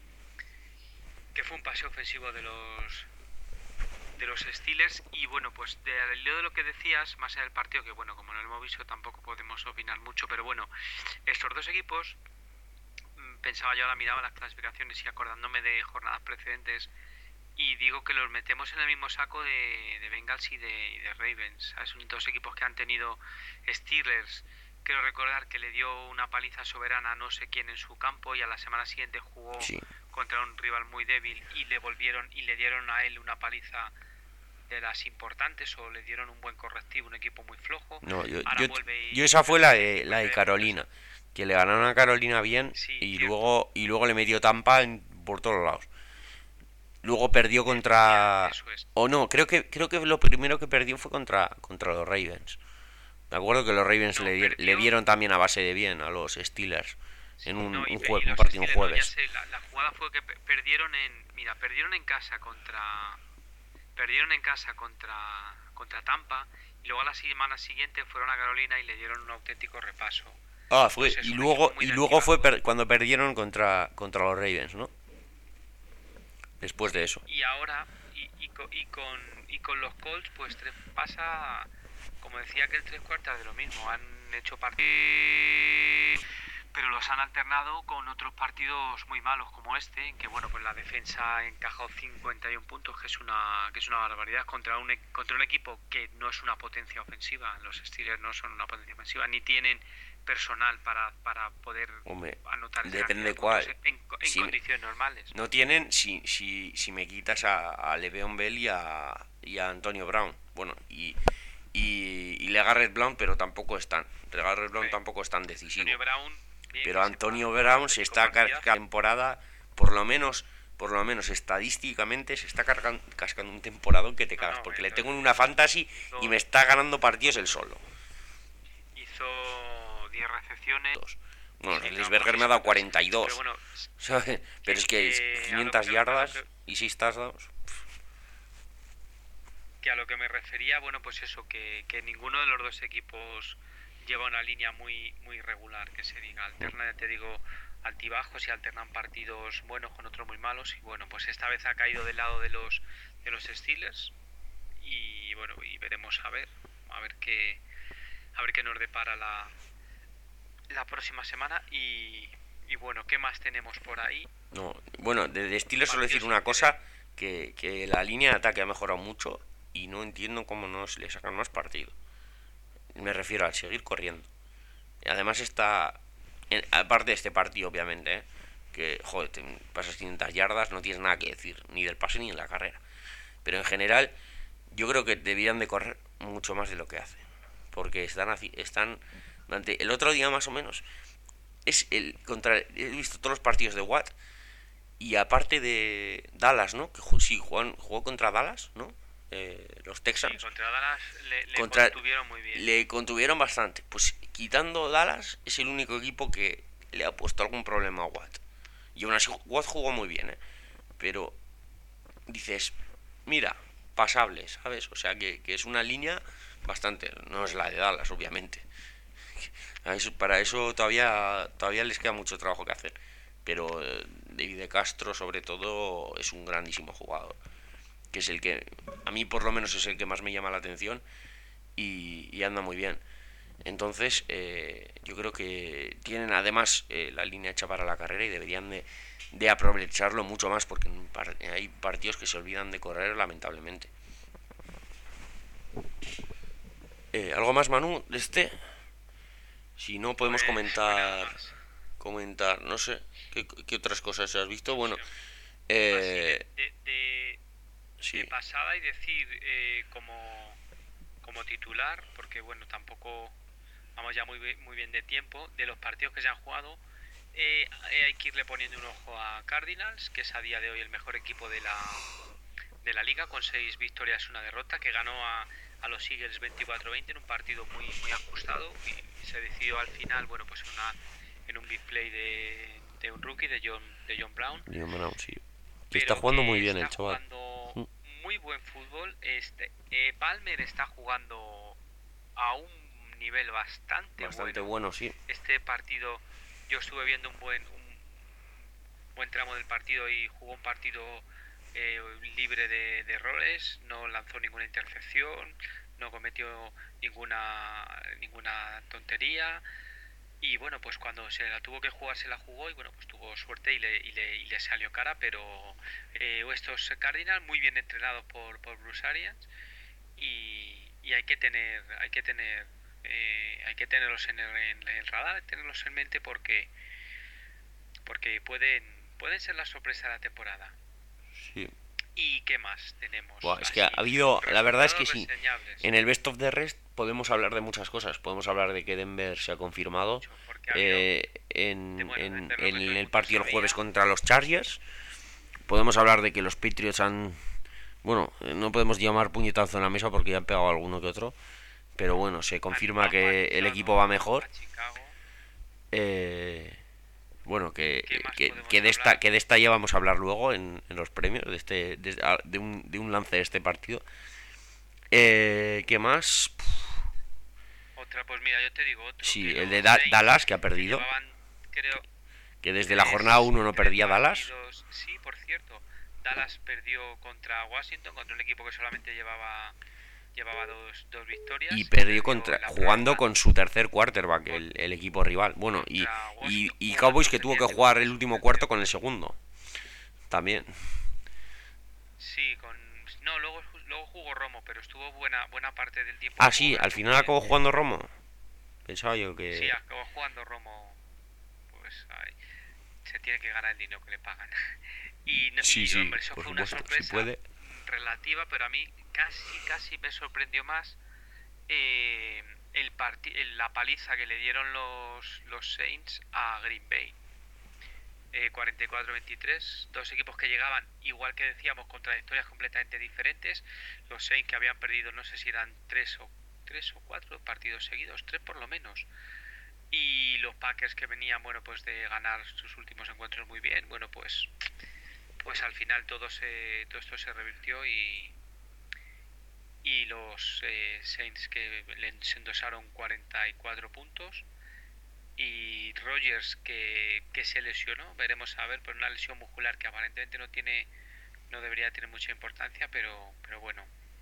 que fue un pase ofensivo de los... de los Steelers. Y bueno, pues de, de lo que decías más allá del partido, que bueno, como no lo hemos visto tampoco podemos opinar mucho, pero bueno, estos dos equipos, pensaba yo, ahora miraba las clasificaciones y acordándome de jornadas precedentes, y digo que los metemos en el mismo saco de, de Bengals y de, y de Ravens. ¿Sabes? Son dos equipos que han tenido. Steelers, quiero recordar que le dio una paliza soberana a no sé quién en su campo, y a la semana siguiente jugó sí. contra un rival muy débil y le volvieron y le dieron a él una paliza de las importantes, o le dieron un buen correctivo, un equipo muy flojo. No, yo, Ahora yo, vuelve y, yo esa fue la de, la de Carolina, que le ganaron a Carolina bien, sí, y luego y luego le metió Tampa en, por todos lados. Luego perdió contra... Eso es. O no, creo que creo que lo primero que perdió fue contra, contra los Ravens. Me acuerdo que los Ravens no, le, perdió... le dieron también a base de bien a los Steelers. Sí, en un, no, y, un, jue... un partido un jueves. No, sé, la, la jugada fue que perdieron en... Mira, perdieron en casa contra... Perdieron en casa contra, contra Tampa. Y luego a la semana siguiente fueron a Carolina y le dieron un auténtico repaso. Ah, fue... Pues y luego, y luego fue per... cuando perdieron contra, contra los Ravens, ¿no? Después de eso. Y ahora, y, y, con, y, con, y con los Colts, pues pasa, como decía, que el tres cuartas de lo mismo. Han hecho partidos, pero los han alternado con otros partidos muy malos como este, en que bueno, pues la defensa ha encajado cincuenta y uno puntos, que es una que es una barbaridad contra un contra un equipo que no es una potencia ofensiva. Los Steelers no son una potencia ofensiva, ni tienen personal para, para poder Hombre, anotar depende cuál en, en si condiciones me, normales. No tienen si si, si me quitas a, a Le'Veon Bell y a, y a Antonio Brown. Bueno, y y, y LeGarrette Blount, pero tampoco están. LeGarrette Blount sí. tampoco es tan decisivo. Antonio Brown, pero Antonio Brown se está cargando temporada, por lo menos por lo menos estadísticamente se está cargando, cascando un temporadón que te cagas, no, no, porque le tengo en una fantasy hizo, y me está ganando partidos él solo. Hizo diez recepciones. Bueno, sí, Lisberger no, me ha dado cuarenta y dos. Pero, bueno, ¿sabes? Pero es que, que quinientas yardas que, y seis touchdowns. Que a lo que me refería, bueno, pues eso, que, que ninguno de los dos equipos lleva una línea muy muy regular, que se diga. Alterna, te digo, altibajos y alternan partidos buenos con otros muy malos. Y bueno, pues esta vez ha caído del lado de los de los Steelers. Y bueno, y veremos a ver, a ver qué, a ver qué nos depara la, la próxima semana. Y, y bueno, ¿qué más tenemos por ahí? No, bueno, de, de Steelers solo decir Partidos una interés. cosa, que, que la línea de ataque ha mejorado mucho y no entiendo cómo no se le sacan más partido. Me refiero al seguir corriendo. Y además está, en- aparte de este partido obviamente, ¿eh? Que joder, te pasas quinientas yardas, no tienes nada que decir, ni del pase ni en la carrera. Pero en general, yo creo que deberían de correr mucho más de lo que hacen. Porque están, están durante el otro día más o menos, es el contra, he visto todos los partidos de Watt. Y aparte de Dallas, ¿no? Que ju- sí, jugó, jugó contra Dallas, ¿no? Eh, los Sí, Texans. contra Dallas le, le Contra, contuvieron muy bien. le contuvieron bastante. Pues quitando Dallas, es el único equipo que le ha puesto algún problema a Watt. Y aún así, Watt jugó muy bien, ¿eh? Pero dices, mira, pasable, ¿sabes? O sea, que, que es una línea bastante. No es la de Dallas, obviamente. A eso- para eso todavía, todavía les queda mucho trabajo que hacer. Pero eh, David de Castro, sobre todo, es un grandísimo jugador. Que es el que, a mí por lo menos es el que más me llama la atención y, y anda muy bien. Entonces, eh, yo creo que tienen además eh, la línea hecha para la carrera y deberían de, de aprovecharlo mucho más porque hay partidos que se olvidan de correr lamentablemente. Eh, ¿Algo más, Manu, de este? Si no, podemos Pues, pues nada comentar, más. comentar, no sé, ¿qué, qué otras cosas has visto? Bueno, Sí, así de, eh, de, de, de sí, pasada y decir eh, como, como titular, porque bueno, tampoco vamos ya muy, bi- muy bien de tiempo, de los partidos que se han jugado, eh, eh, hay que irle poniendo un ojo a Cardinals, que es a día de hoy el mejor equipo de la, de la liga, con seis victorias y una derrota, que ganó a, a los Eagles veinticuatro veinte en un partido muy, muy ajustado y se decidió al final, bueno, pues en, una, en un big play de, de un rookie, de John, de John Brown, Liam Brown, sí. Que está pero jugando muy que bien el está chaval. jugando muy buen fútbol. Este, eh, Palmer está jugando a un nivel bastante Bastante bueno. bueno, sí. Este partido, yo estuve viendo un buen, un buen tramo del partido y jugó un partido eh, libre de, de errores, no lanzó ninguna intercepción, no cometió ninguna, ninguna tontería. Y bueno, pues cuando se la tuvo que jugar, se la jugó y bueno, pues tuvo suerte y le, y le, y le salió cara, pero eh, estos Cardinals muy bien entrenados por, por Bruce Arians y, y hay que tener, hay que tener, eh, hay que tenerlos en el, en el radar, tenerlos en mente porque, porque pueden, pueden ser la sorpresa de la temporada. Sí. ¿Y qué más tenemos? Buah, es que ha Así, habido, la verdad es que resultados sí. reseñables. En el Best of the Rest podemos hablar de muchas cosas. Podemos hablar de que Denver se ha confirmado Mucho, porque ha habido, eh, de, en, bueno, en, Denver lo que todo en el el mundo partido el jueves sabía. contra los Chargers. Podemos hablar de que los Patriots han... Bueno, eh, no podemos llamar puñetazo en la mesa porque ya han pegado alguno que otro. Pero bueno, se Han, confirma han que el barnizado equipo va a, mejor. a Chicago. Eh, bueno, que, ¿Qué más que, que podemos de esta, hablar? que de esta ya vamos a hablar luego en, en los premios, de, este, de, ah, de un, de un lance de este partido. Eh, ¿Qué más? Otra, pues mira, yo te digo otro, Sí, que el de los Da- Dallas, Saints, que ha que perdido. llevaban, creo, Que desde la jornada tres, uno no tres perdía Dallas. partidos. Sí, por cierto, Dallas perdió contra Washington, contra un equipo que solamente llevaba llevaba dos, dos Y victorias, y perdió perdió contra, en la jugando prórroga con su tercer quarterback, con, el, el equipo rival. Bueno, y, contra y, Washington y jugando, Cowboys que tuvo que efectivamente, jugar contra el su último cuarto tercer. con el segundo. También. Sí, con no, luego luego jugó Romo, pero estuvo buena buena parte del tiempo Ah, jugó sí, al Gardner final Minshew. acabó jugando Romo. Pensaba yo Sí, que... acabó jugando Romo, pues ay, se tiene que ganar el dinero que le pagan. Y, no- Sí, y sí, hombre, eso por fue una supuesto, si sorpresa puede. mm, relativa, pero a mí casi, casi me sorprendió más eh, el parti- la paliza que le dieron los, los Saints a Green Bay. Eh, cuarenta y cuatro veintitrés, dos equipos que llegaban, igual que decíamos, con trayectorias completamente diferentes. Los Saints que habían perdido, no sé si eran tres o, tres o cuatro partidos seguidos, tres por lo menos. Y los Packers que venían, bueno, pues de ganar sus últimos encuentros muy bien, bueno, pues pues al final todo se todo esto se revirtió y y los eh, Saints que le se endosaron cuarenta y cuatro puntos y Rogers que, que se lesionó, veremos a ver, por una lesión muscular que aparentemente no tiene, no debería tener mucha importancia, pero, pero bueno.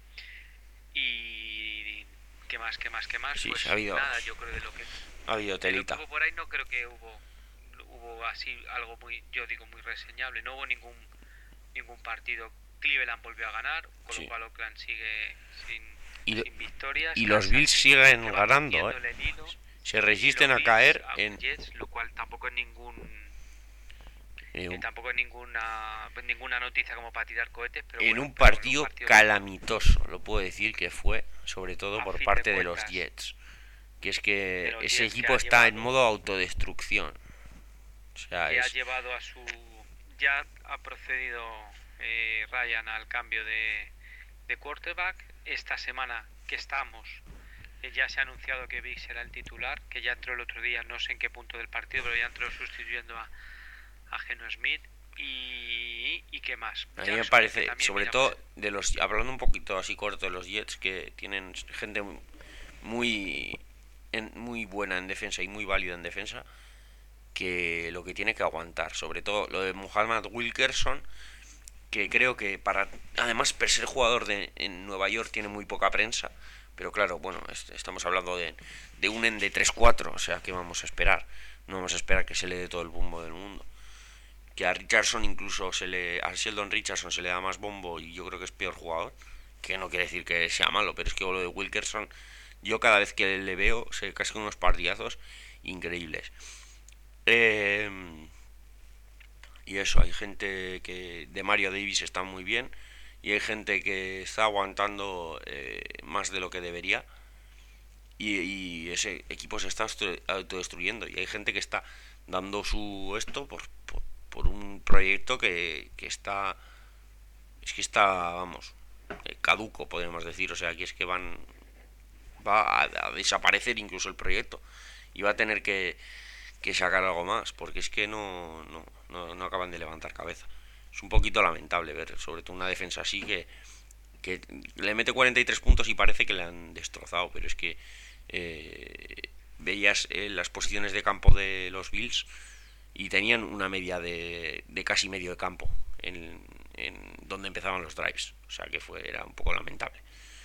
Y qué más, qué más, qué más, Sí, pues ha habido, nada, yo creo de lo que ha habido de lo que telita. hubo por ahí no creo que hubo hubo así algo muy, yo digo, muy reseñable, no hubo ningún ningún partido. Cleveland volvió a ganar, con lo Sí. cual Oakland sigue sin, Y, sin victorias. y los Kansas Bills City siguen que va ganando, ¿eh? cogiéndole el hilo, Se y resisten los a Bills caer a en, Jets, lo cual tampoco es ningún en eh, un, tampoco es ninguna ninguna noticia como para tirar cohetes, pero en bueno, un pero los partido partidos calamitoso, lo puedo decir que fue, sobre todo a por fin de parte de los cuentas Jets. Que es de que los ese Jets que equipo ha está en llevado modo autodestrucción. O sea, que ha es llevado a su ya ha procedido eh, Ryan al cambio de, de quarterback. Esta semana que estamos eh, ya se ha anunciado que Vick será el titular, que ya entró el otro día, no sé en qué punto del partido, pero ya entró sustituyendo a, a Geno Smith. Y, y qué más, a mí me Jackson, que parece, también, sobre mira, pues todo de los, hablando un poquito así corto de los Jets, que tienen gente muy en- muy buena en defensa y muy válida en defensa, que lo que tiene que aguantar, sobre todo lo de Muhammad Wilkerson, que creo que para, además per ser jugador de en Nueva York tiene muy poca prensa, pero claro, bueno, es- estamos hablando de, de un N de tres cuatro, o sea, ¿qué vamos a esperar? No vamos a esperar que se le dé todo el bombo del mundo. Que a Richardson incluso se le, a Sheldon Richardson se le da más bombo y yo creo que es peor jugador, que no quiere decir que sea malo, pero es que lo de Wilkerson, yo cada vez que le veo se casca unos partidazos increíbles. Eh, y eso, hay gente que de Mario Davis está muy bien y hay gente que está aguantando eh, más de lo que debería y, y ese equipo se está autodestruyendo y hay gente que está dando su esto por, por, por un proyecto que, que está es que está vamos eh, caduco podríamos decir, o sea, aquí es que van va a, a desaparecer incluso el proyecto y va a tener que, que sacar algo más porque es que no, no, no, no acaban de levantar cabeza. Es un poquito lamentable ver sobre todo una defensa así que, que le mete cuarenta y tres puntos y parece que le han destrozado, pero es que eh, veías eh, las posiciones de campo de los Bills y tenían una media de, de casi medio de campo en, en donde empezaban los drives, o sea que fue era un poco lamentable.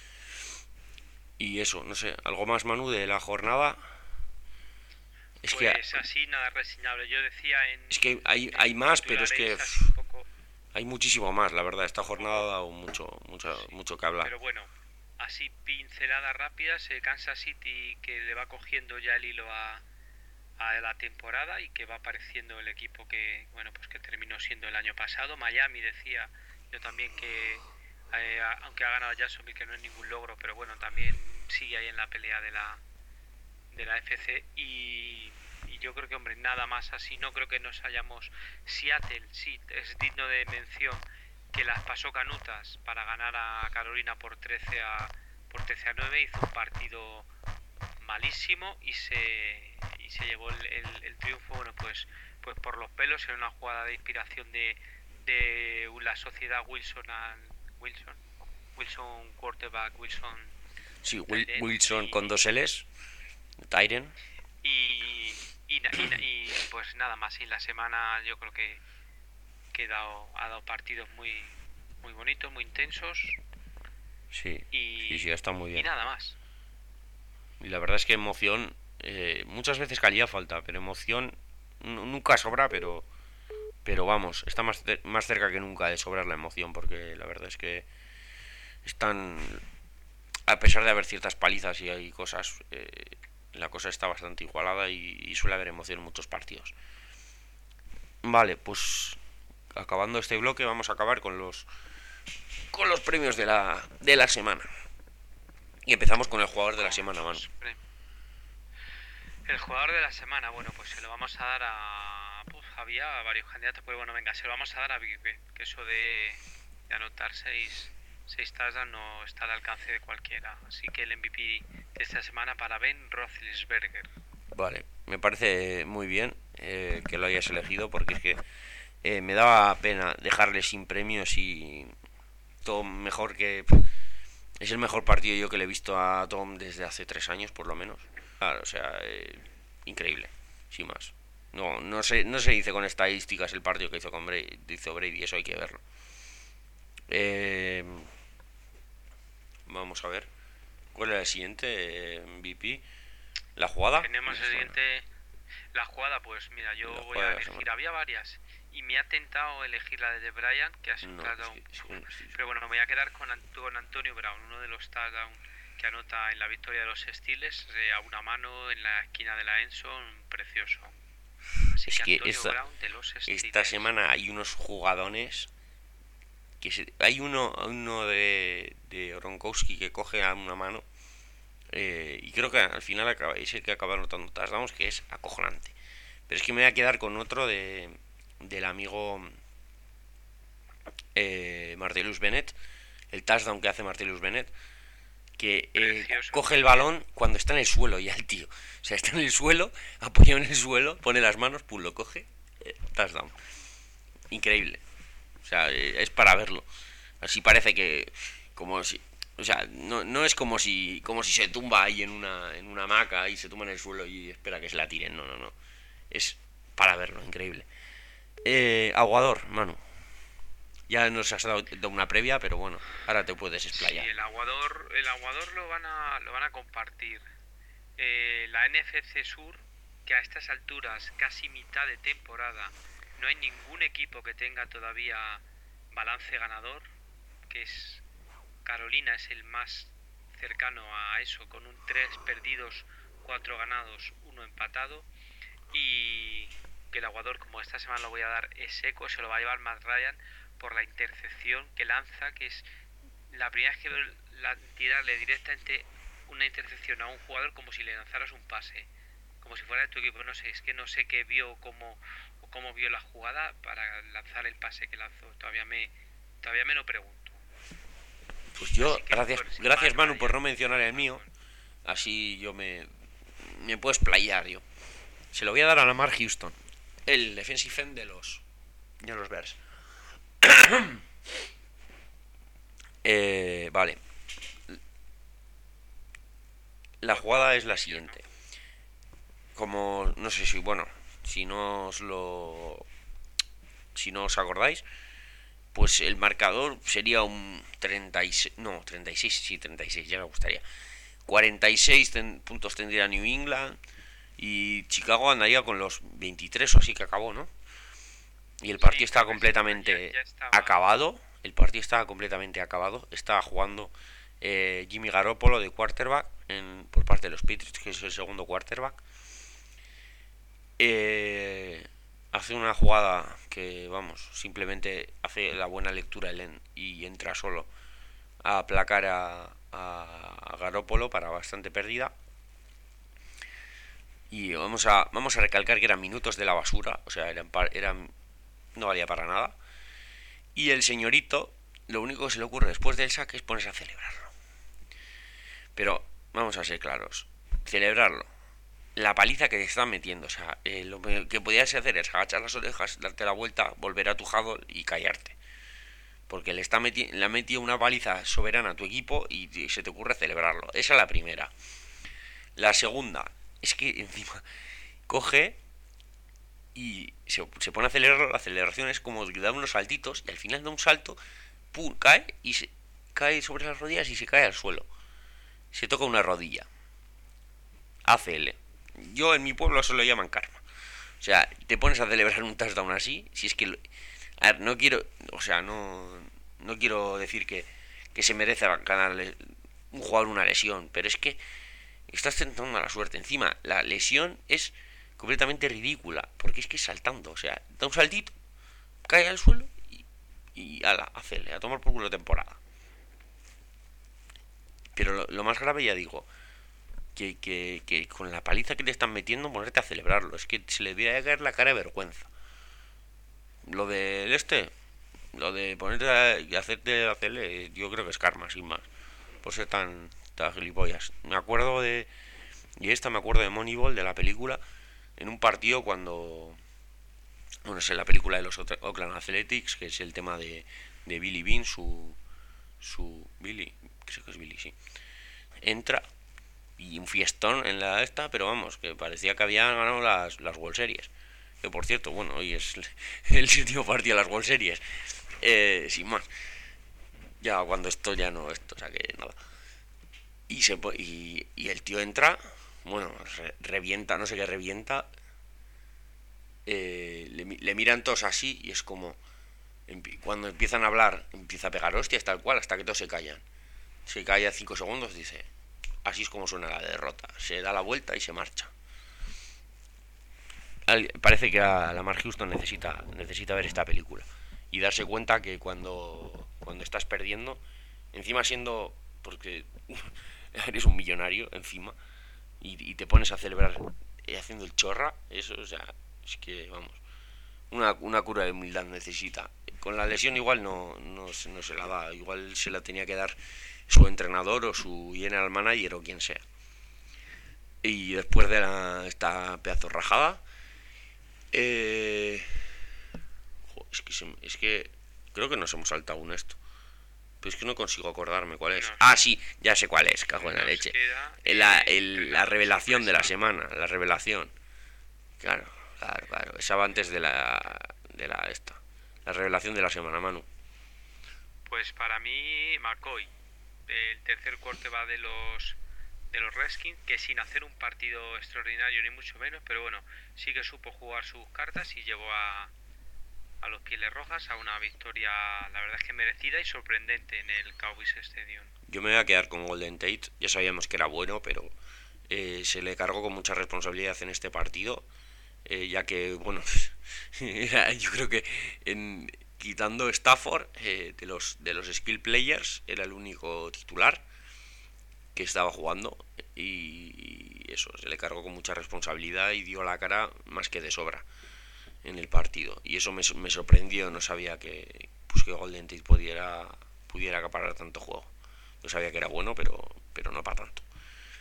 Y eso, no sé, algo más, Manu, de la jornada. Es que pues así nada reseñable. Yo decía en, es que hay, hay en más, pero es que titulares así pff, un poco hay muchísimo más, la verdad. Esta un jornada ha poco dado mucho, mucho, sí, mucho que hablar. pero bueno, así pinceladas rápidas, el Kansas City que le va cogiendo ya el hilo a, a la temporada y que va apareciendo el equipo que, bueno, pues que terminó siendo el año pasado. Miami decía yo también que eh, aunque ha ganado Jacksonville, que no es ningún logro, pero bueno, también sigue ahí en la pelea de la de la F C. y, y yo creo que, hombre, nada más así, no creo que nos hayamos. Seattle sí es digno de mención, que las pasó canutas para ganar a Carolina por trece a por trece a nueve, hizo un partido malísimo y se y se llevó el, el, el triunfo, bueno, pues pues por los pelos, en una jugada de inspiración de de la sociedad Wilson al Wilson Wilson quarterback, Wilson Sí, tight end, Wilson con y dos L's, Tyren. y, y, y, y pues nada más. Y la semana yo creo que, que he dado, ha dado partidos muy muy bonitos, muy intensos, Sí, sí, sí, y, está muy y bien. nada más. Y la verdad es que emoción, eh, muchas veces calidad falta, pero emoción nunca sobra, pero pero vamos, está más, más cerca que nunca de sobrar la emoción, porque la verdad es que están, a pesar de haber ciertas palizas y hay cosas, eh, la cosa está bastante igualada y, y suele haber emoción en muchos partidos. Vale, pues acabando este bloque vamos a acabar con los con los premios de la de la semana. Y empezamos con el jugador de la Con semana, mano. los el jugador de la semana, bueno, pues se lo vamos a dar a... Uf, había varios candidatos, pero bueno, venga, se lo vamos a dar a Big Ben, que eso de, de anotar seis, seis touchdowns no está al alcance de cualquiera. Así que el M V P de esta semana para Ben Roethlisberger. Vale, me parece muy bien eh, que lo hayas elegido porque es que eh, me daba pena dejarle sin premios y todo mejor que... Es el mejor partido yo que le he visto a Tom desde hace tres años por lo menos. Claro, o sea, eh, increíble. sin más. No, no se, no se dice con estadísticas el partido que hizo con Brady, hizo Brady, eso hay que verlo. Eh, vamos a ver. ¿Cuál era el siguiente M V P? ¿La jugada? Tenemos el siguiente. La jugada, pues mira, yo La voy jugada a de la elegir. semana. Había varias. Y me ha tentado elegir la de Brian, que ha sido un No, touchdown. es que- es que no estoy- Pero bueno, me voy a quedar con, Ant- con Antonio Brown, uno de los touchdowns que anota en la victoria de los Steelers, eh, a una mano en la esquina de la Enson, precioso. Así Es que que Antonio esta, Brown de los Steelers. esta semana hay unos jugadones que se- hay uno, uno de, de Gronkowski que coge a una mano, eh, y creo que al final acaba, es el que acaba anotando touchdowns, que es acojonante. Pero es que me voy a quedar con otro de del amigo eh, Martellus Bennett, el touchdown que hace Martellus Bennett, que eh, Precioso. coge el balón cuando está en el suelo ya el tío. O sea, está en el suelo, apoyado en el suelo, pone las manos, pum, lo coge, eh, touchdown. Increíble. O sea, eh, es para verlo. Así parece que como si, o sea, no, no es como si como si se tumba ahí en una en una hamaca y se tumba en el suelo y espera que se la tiren. No, no, no. Es para verlo, increíble. Eh, Aguador, Manu. Ya nos has dado dado una previa, pero bueno, ahora te puedes Sí, explayar. el aguador, el aguador lo van a, lo van a compartir. Eh, la N F C Sur, que a estas alturas, casi mitad de temporada, no hay ningún equipo que tenga todavía balance ganador, que es Carolina es el más cercano a eso, con un tres perdidos, cuatro ganados, uno empatado, y que el aguador, como esta semana lo voy a dar, es seco, se lo va a llevar Matt Ryan por la intercepción que lanza, que es la primera vez que veo la tirarle directamente una intercepción a un jugador como si le lanzaras un pase, como si fuera de tu equipo. No sé, es que no sé qué vio, cómo, cómo vio la jugada para lanzar el pase que lanzó. Todavía me, todavía me lo pregunto. Pues yo, Así que, gracias, pues, gracias Matt Manu por Ryan, no mencionar el mío. Así yo me, me puedo explayar yo. Se lo voy a dar a Lamar Houston, el defensive end de los, de los Bears. Eh, vale. La jugada es la siguiente. Como, no sé si, bueno, si no os lo... Si no os acordáis, pues el marcador sería un treinta y seis... No, treinta y seis, sí, treinta y seis, ya me gustaría. cuarenta y seis ten, puntos tendría New England y Chicago andaría con los veintitrés o así que acabó, ¿no? Y el partido sí, estaba creo que sí, completamente ya- ya estaba. acabado. El partido estaba completamente acabado. Estaba jugando eh, Jimmy Garoppolo de quarterback en, por parte de los Patriots, que es el segundo quarterback. Eh, hace una jugada que, vamos, simplemente hace la buena lectura y entra solo a aplacar a, a Garoppolo para bastante pérdida. Y vamos a, vamos a recalcar que eran minutos de la basura, o sea, eran, eran no valía para nada. Y el señorito, lo único que se le ocurre después del saque es ponerse a celebrarlo. Pero vamos a ser claros, celebrarlo, la paliza que te están metiendo, o sea, eh, lo que podías hacer es agachar las orejas, darte la vuelta, volver a tu huddle y callarte. Porque le, está meti le ha metido una paliza soberana a tu equipo y se te ocurre celebrarlo. Esa es la primera. La segunda es que encima coge y se, se pone a acelerarlo. La aceleración es como dar unos saltitos y al final da un salto, pum, cae y se cae sobre las rodillas y se cae al suelo. Se toca una rodilla. A C L. Yo en mi pueblo eso lo llaman karma. O sea, te pones a celebrar un touchdown así, si es que... Lo, a ver, no quiero... O sea, no... No quiero decir que, que se merece ganarle un jugador una lesión, pero es que estás tentando mala suerte. Encima, la lesión es completamente ridícula, porque es que es saltando, o sea, da un saltito, cae al suelo y, y ala, a hacerle, a tomar por culo temporada. Pero lo, lo más grave, ya digo, que, que, que con la paliza que te están metiendo, ponerte a celebrarlo, es que se le debería caer la cara de vergüenza. Lo del este, lo de ponerte a, y hacerte hacerle, yo creo que es karma, sin más, por ser tan, tan gilipollas. Me acuerdo de, y esta me acuerdo de Moneyball, de la película, en un partido cuando, bueno, es en la película de los Oakland Athletics, que es el tema de, de Billy Bean, su, su, Billy, creo que es Billy, sí, entra y un fiestón en la esta, pero vamos, que parecía que habían ganado las, las World Series. Que por cierto, bueno, hoy es el séptimo partido de las World Series. Eh, sin más. Ya cuando esto ya no esto, o sea que nada. Y se y, y el tío entra, bueno, re, revienta, no sé qué revienta. Eh, le, le miran todos así y es como cuando empiezan a hablar, empieza a pegar hostias tal cual hasta que todos se callan. Se calla cinco segundos, dice, así es como suena la derrota. Se da la vuelta y se marcha. Parece que a Lamar Houston necesita, necesita ver esta película y darse cuenta que cuando, cuando estás perdiendo, encima siendo, porque eres un millonario encima, y, y te pones a celebrar haciendo el chorra, eso, o sea, es que, vamos, una, una cura de humildad necesita. Con la lesión igual no, no, no se la da, igual se la tenía que dar su entrenador o su general manager o quien sea. Y después de la, esta pedazo rajada, eh, es que, se, es que creo que nos hemos saltado un esto. Pero es que no consigo acordarme cuál es. Ah, sí, ya sé cuál es, cago en la leche. La, el, la revelación de la semana, la revelación. Claro, claro, claro. Esa va antes de la, de la esta. La revelación de la semana, Manu. Pues para mí, McCoy. El tercer corte va de los de los Redskins, que sin hacer un partido extraordinario ni mucho menos, pero bueno, sí que supo jugar sus cartas y llevó a, a los Pieles Rojas a una victoria, la verdad es que merecida y sorprendente en el Cowboys Stadium. Yo me voy a quedar con Golden Tate, ya sabíamos que era bueno, pero eh, se le cargó con mucha responsabilidad en este partido, eh, ya que, bueno, era, yo creo que en, quitando Stafford, eh, de, los, de los skill players, era el único titular que estaba jugando y, y eso, se le cargó con mucha responsabilidad y dio la cara más que de sobra en el partido. Y eso me, me sorprendió, no sabía que, pues que Golden Tate pudiera, pudiera acaparar tanto juego. Yo sabía que era bueno, pero, pero no para tanto.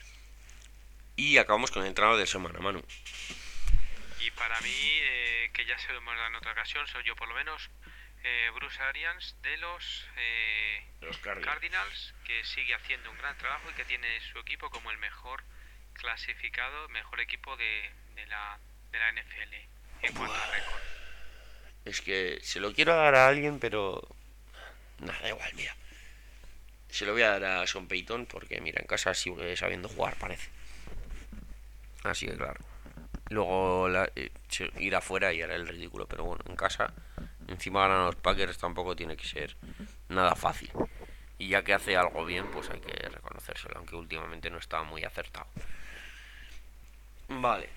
Y acabamos con el entrenador de semana, Manu. Y para mí, eh, que ya se lo hemos dado en otra ocasión, soy yo por lo menos, eh, Bruce Arians de los, eh, de los Cardinals. Cardinals, que sigue haciendo un gran trabajo y que tiene su equipo como el mejor clasificado, mejor equipo de, de, la, de la N F L en cuanto a récord. Es que se lo quiero dar a alguien, pero nada, igual, mira. Se lo voy a dar a Sean Payton porque, mira, en casa sigue sabiendo jugar, parece. Así que, claro. Luego la, eh, ir afuera y hará el ridículo, pero bueno, en casa, encima ganan los Packers, tampoco tiene que ser nada fácil. Y ya que hace algo bien, pues hay que reconocérselo, aunque últimamente no está muy acertado. Vale.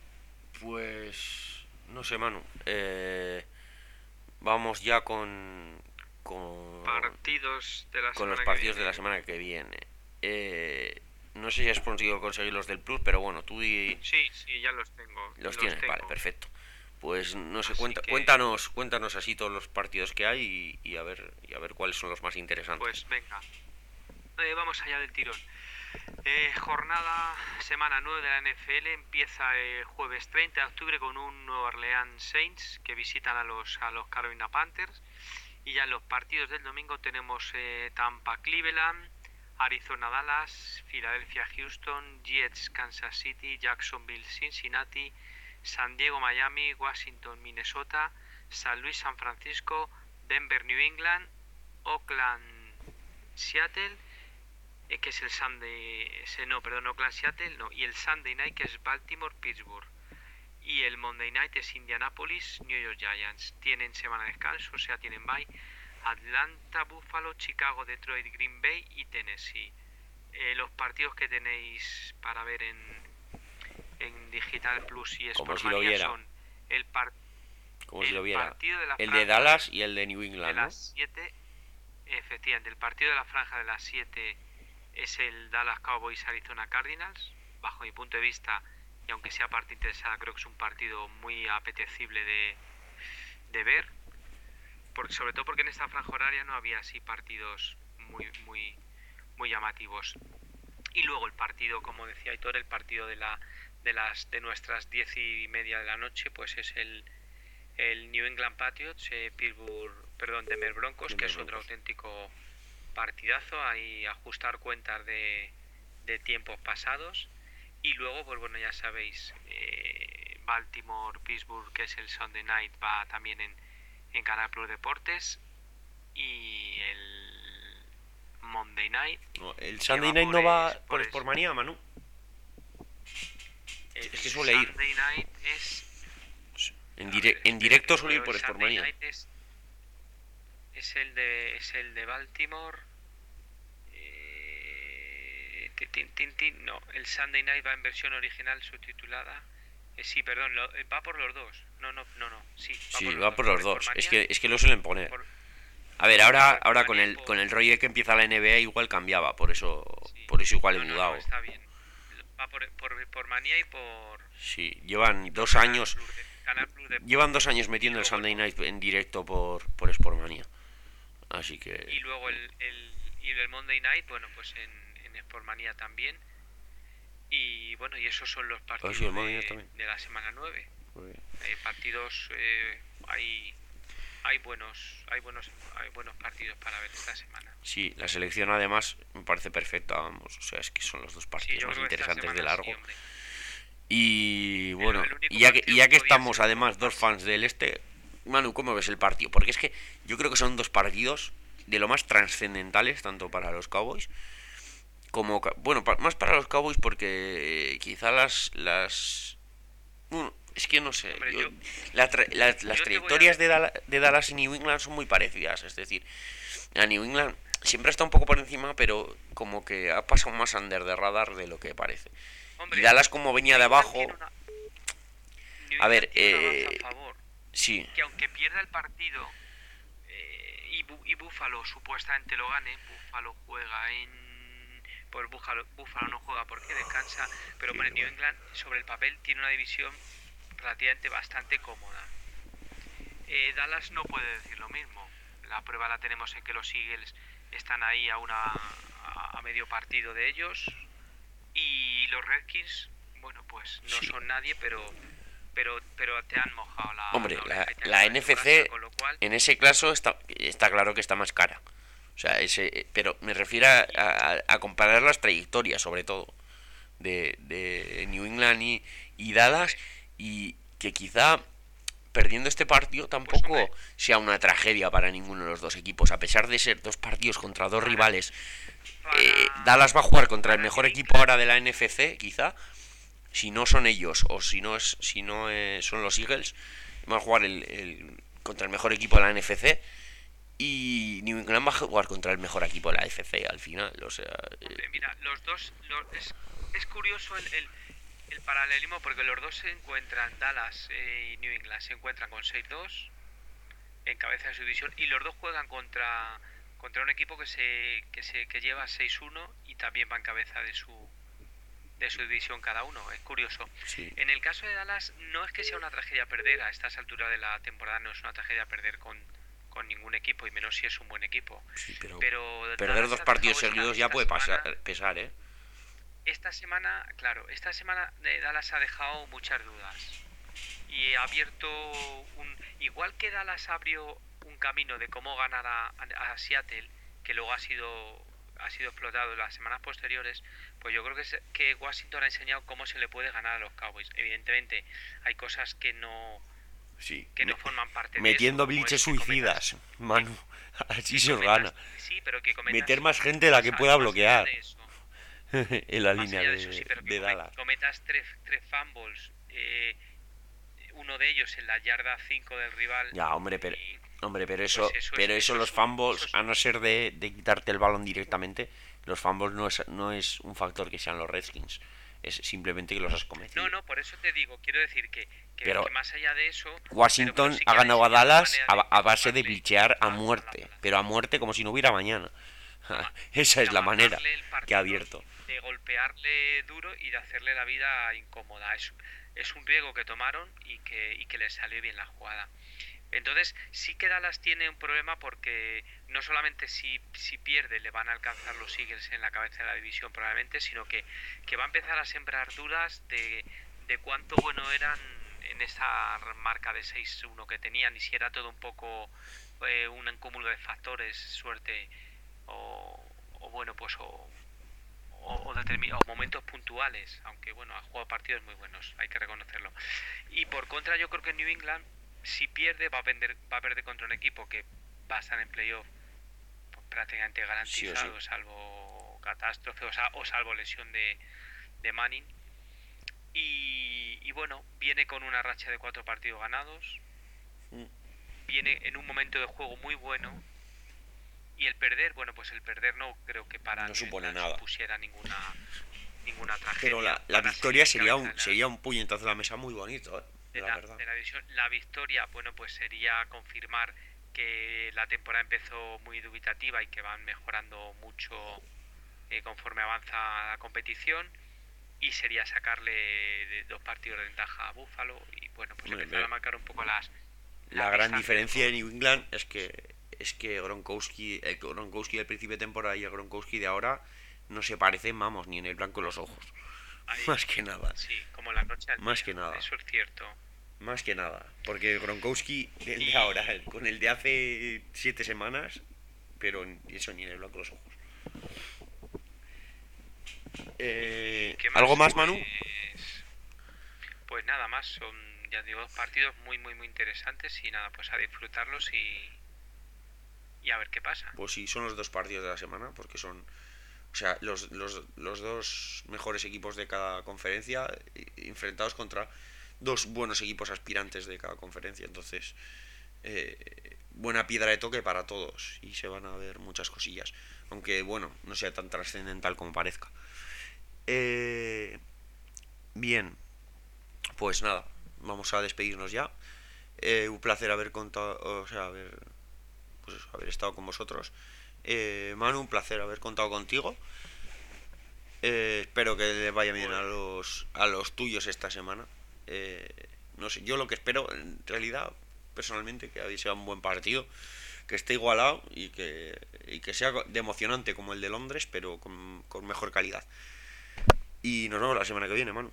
Pues no sé, Manu. Eh, vamos ya con con partidos de la con los semana partidos que de la semana que viene. Eh, no sé si has conseguido conseguir los del Plus, pero bueno, tú y Sí, sí, ya los tengo. los, los tienes, tengo. Vale, perfecto. Pues no sé, Así cuenta, que- cuéntanos, cuéntanos así todos los partidos que hay y, y a ver y a ver cuáles son los más interesantes. Pues venga, Eh, vamos allá del tirón. Eh, jornada, semana nueve de la N F L, empieza el jueves treinta de octubre con un Nueva Orleans Saints que visitan a los, a los Carolina Panthers. Y ya en los partidos del domingo tenemos eh, Tampa Cleveland, Arizona Dallas, Filadelfia Houston, Jets Kansas City, Jacksonville Cincinnati, San Diego Miami, Washington Minnesota, San Luis San Francisco, Denver New England, Oakland Seattle, eh, que es el Sunday, ese no, perdón, Oakland Seattle, no, y el Sunday Night que es Baltimore Pittsburgh. Y el Monday Night es Indianapolis New York Giants. Tienen semana de descanso, o sea, tienen bye. Atlanta, Buffalo, Chicago, Detroit, Green Bay y Tennessee. Eh, los partidos que tenéis para ver en, en Digital Plus y Como si Sportmania lo viera. son el, par Como el si lo viera. partido de la El franja de Dallas y el de New England, de ¿no? las siete, efectivamente, el partido de la franja de las siete es el Dallas Cowboys Arizona Cardinals. Bajo mi punto de vista, y aunque sea parte interesada, creo que es un partido muy apetecible de, de ver, porque, sobre todo porque en esta franja horaria no había así partidos muy muy muy llamativos. Y luego el partido, como decía Aitor, el partido de la de las de nuestras diez y media de la noche, pues es el el New England Patriots, eh, Pittsburgh, perdón, Denver Broncos, Denver que es Broncos. otro auténtico partidazo. Ahí ajustar cuentas de de tiempos pasados. Y luego, pues bueno, ya sabéis, eh, Baltimore, Pittsburgh, que es el Sunday Night, va también en, en Canal Plus Deportes. Y el Monday Night, No, el que Sunday va Night por, no va es- por por es- Sportmanía, Manu. el Es que suele ir. Sunday Night es... En, A dire- ver, en espera, que directo lo suele ir veo. por El Sunday Sportmanía. Night es, es el de es el de Baltimore. Eh, tin, tin, tin, tin, no, el Sunday Night va en versión original subtitulada. Eh, sí, perdón, lo- eh, va por los dos. No, no, no, no. Sí, va Sí, por los va dos. por Por los dos. Es Sportmania, que, es que lo suelen poner. por, A ver, ahora, por ahora con Sportmania y el, con por... el rollo de que empieza la N B A igual cambiaba, por eso, Sí. por eso igual he No, no, no, dudado. está bien. Va por, por, por Manía y por... Sí, y llevan por dos Canal años, Plus de- Canal Plus llevan dos Deportes. años Y metiendo el luego el Sunday Mon- Night en directo por, por Sportmanía. Así y que, luego el, el, y el Monday Night, bueno, pues en, en Sportmania también. Y bueno, y esos son los ah, partidos sí, el Monday Night de, también. de la semana nueve. Muy bien. Eh, partidos, eh, hay, hay buenos hay buenos hay buenos partidos para ver esta semana. Sí, la selección además me parece perfecta, vamos. O sea, es que son los dos Sí, partidos yo más creo que esta interesantes de semana largo. sí, hombre. Y El, bueno, el único y ya que, partido y ya que podía ser estamos un además poco dos más- fans del este, Manu, ¿cómo ves el partido? Porque es que yo creo que son dos partidos de lo más trascendentales, tanto para los Cowboys como... ca- Bueno, pa- más para los Cowboys porque eh, quizá las... las bueno, es que no sé. Hombre, yo- yo- la tra- la- las yo te voy a trayectorias de, Dala- de Dallas y New England son muy parecidas. Es decir, a New England siempre está un poco por encima, pero como que ha pasado más under de radar de lo que parece. Hombre, Y Dallas como venía de New England abajo... tiene una- New A ver, England tiene una eh, baza a favor, Sí, que aunque pierda el partido eh, y, Bu- y Buffalo supuestamente lo gane, Buffalo juega en... Pues Buffalo, Buffalo no juega porque descansa, pero Sí, bueno, New bueno. England sobre el papel tiene una división relativamente bastante cómoda. Eh, Dallas no puede decir lo mismo. La prueba la tenemos en que los Eagles están ahí a una a, a medio partido de ellos, y los Redskins, bueno, pues no Sí. son nadie, pero pero pero te han mojado la hombre, la la, oreja y te han la ganado en tu N F C casa, con lo cual en ese caso está, está claro que está más cara. O sea, ese, pero me refiero a, a- a comparar las trayectorias, sobre todo, de, de New England y, y Dallas, y que quizá perdiendo este partido tampoco hombre. sea una tragedia para ninguno de los dos equipos, a pesar de ser dos partidos contra dos Para- rivales. para- eh, Dallas va a jugar contra el para mejor New equipo England- ahora de la N F C, quizá, si no son ellos o si no es si no eh, son los Eagles, van a jugar el, el- contra el mejor equipo de la N F C, y New England va a jugar contra el mejor equipo de la A F C al final. O sea, eh, Hombre, mira, los dos lo- es, es curioso el, el, el paralelismo, porque los dos se encuentran, Dallas eh, y New England se encuentran con seis dos en cabeza de su división, y los dos juegan contra contra un equipo que se que se que lleva seis uno y también va en cabeza de su de su división cada uno. Es curioso. sí. En el caso de Dallas, no es que sea una tragedia perder a estas alturas de la temporada, no es una tragedia perder con, con ningún equipo, y menos si es un buen equipo. Sí, pero, Pero perder Dallas dos ha partidos dejado esta- seguidos ya esta puede semana- pasar, pesar, ¿eh? Esta semana, claro, esta semana de Dallas ha dejado muchas dudas y ha abierto un... Igual que Dallas abrió un camino de cómo ganar a, a Seattle, que luego ha sido ha sido explotado en las semanas posteriores, pues yo creo que, se- que Washington ha enseñado cómo se le puede ganar a los Cowboys. Evidentemente hay cosas que no Sí. que no Me- forman parte metiendo de eso, como blitzes es que cometas- suicidas, Manu. Así que se os cometas- gana. Sí, pero que cometas- Meter más gente de la que más- pueda más allá bloquear de eso. en la Más línea allá de, de eso, sí, pero que de come- Dallas. cometas tres, tres fumbles, eh, uno de ellos en la yarda cinco del rival. Ya, hombre, pero, y- hombre, pero eso, pues eso es- pero eso eso es los un- fumbles, eso es a un- no ser de, de quitarte el balón directamente, los fumbles no es, no es un factor que sean los Redskins. Es simplemente que los has cometido. No, no, por eso te digo, quiero decir que, que, Pero que más allá de eso... Washington pero- pero sí que ha ganado a enseñado Dallas manera a, de a base de matarle blichear a a- muerte, a la- pero a muerte como si no hubiera mañana. Esa es de la manera amargarle el que partido, ha abierto. de golpearle duro y de hacerle la vida incómoda. Es, es un riesgo que tomaron y que, y que les salió bien la jugada. Entonces sí que Dallas tiene un problema, porque no solamente si, si pierde le van a alcanzar los Eagles en la cabeza de la división probablemente, sino que, que va a empezar a sembrar dudas de, de cuánto bueno eran en esa marca de seis uno que tenían, y si era todo un poco eh, un cúmulo de factores, suerte o, o bueno, pues o, o, o, determin- o momentos puntuales, aunque bueno, ha jugado partidos muy buenos, hay que reconocerlo. Y por contra, yo creo que New England, si pierde, va a, vender, va a perder contra un equipo que va a estar en playoff pues, prácticamente garantizado, sí sí. salvo catástrofe o, sa o salvo lesión de, de Manning. Y, y bueno, viene con una racha de cuatro partidos ganados, mm. viene en un momento de juego muy bueno. Y el perder, bueno, pues el perder no creo que para no supone nada. supusiera ninguna ninguna tragedia. Pero la, la victoria sería un, sería un puñetazo a la mesa muy bonito, ¿eh? De la, la, verdad. De la, división, la victoria, bueno, pues sería confirmar que la temporada empezó muy dubitativa y que van mejorando mucho eh, conforme avanza la competición. Y sería sacarle de dos partidos de ventaja a Buffalo y, bueno, pues bueno, empezar a marcar un poco las... La gran diferencia de New England es que es que Gronkowski, el Gronkowski del principio de temporada y el Gronkowski de ahora no se parecen, vamos, ni en el blanco de los ojos. Ahí, más que nada. Sí, como la noche al Más día, que nada. Eso es cierto. Más que nada. Porque Gronkowski, el de ahora, con el de hace siete semanas, pero eso ni en el blanco de los ojos. Eh, más? ¿Algo más, Manu? Pues, pues nada más, son, ya digo, dos partidos muy, muy, muy interesantes y nada, pues a disfrutarlos y... y a ver qué pasa. Pues sí, son los dos partidos de la semana, porque son, o sea, los, los, los dos mejores equipos de cada conferencia enfrentados contra dos buenos equipos aspirantes de cada conferencia. Entonces, eh, buena piedra de toque para todos y se van a ver muchas cosillas, aunque bueno, no sea tan trascendental como parezca. Eh, bien, pues nada, vamos a despedirnos ya. Eh, un placer haber contado, o sea, haber pues eso, haber estado con vosotros. eh, Manu, un placer haber contado contigo. eh, espero que le vaya bien a los a los tuyos esta semana. eh, no sé, yo lo que espero en realidad personalmente que hoy sea un buen partido, que esté igualado y que, y que sea de emocionante como el de Londres, pero con, con mejor calidad. Y nos vemos la semana que viene, Manu.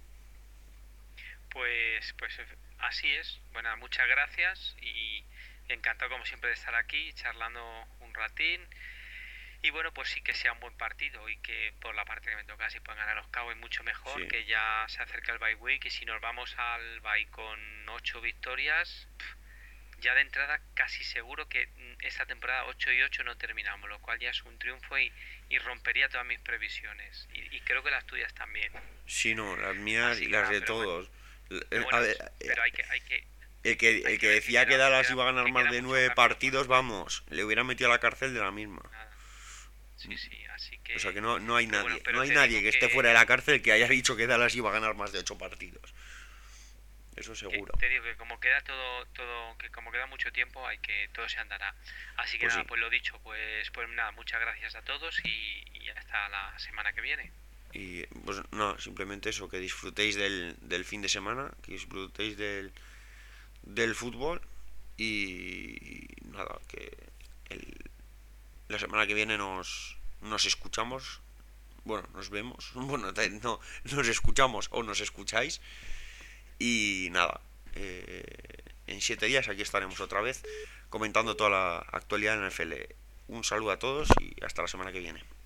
Pues pues así es. Bueno, muchas gracias y encantado como siempre de estar aquí charlando un ratín y bueno, pues sí que sea un buen partido y que por la parte que me toca si pueden ganar los Cowboys mucho mejor, sí. Que ya se acerca el bye week y si nos vamos al bye con ocho victorias ya de entrada casi seguro que esta temporada ocho y ocho no terminamos, lo cual ya es un triunfo y, y rompería todas mis previsiones y, y creo que las tuyas también. Sí, no, las mías y las nada, de todos bueno, bueno, a ver, pero hay que, hay que El que, el que decía que Dallas iba a ganar más de nueve partidos, vamos, le hubieran metido a la cárcel de la misma. Sí, sí, así que... O sea que no, no hay nadie, bueno, no hay nadie que, que esté fuera de la cárcel que haya dicho que Dallas iba a ganar más de ocho partidos. Eso seguro. Te digo que como queda todo, todo, que como queda mucho tiempo, hay que todo se andará. Así que pues nada, sí. Pues lo dicho, pues, pues nada, muchas gracias a todos y, y hasta la semana que viene. Y pues no, simplemente eso, que disfrutéis del, del fin de semana, que disfrutéis del... del fútbol y nada, que el, la semana que viene nos, nos escuchamos, bueno, nos vemos, bueno, no, nos escuchamos o nos escucháis y nada, eh, en siete días aquí estaremos otra vez comentando toda la actualidad en el N F L. Un saludo a todos y hasta la semana que viene.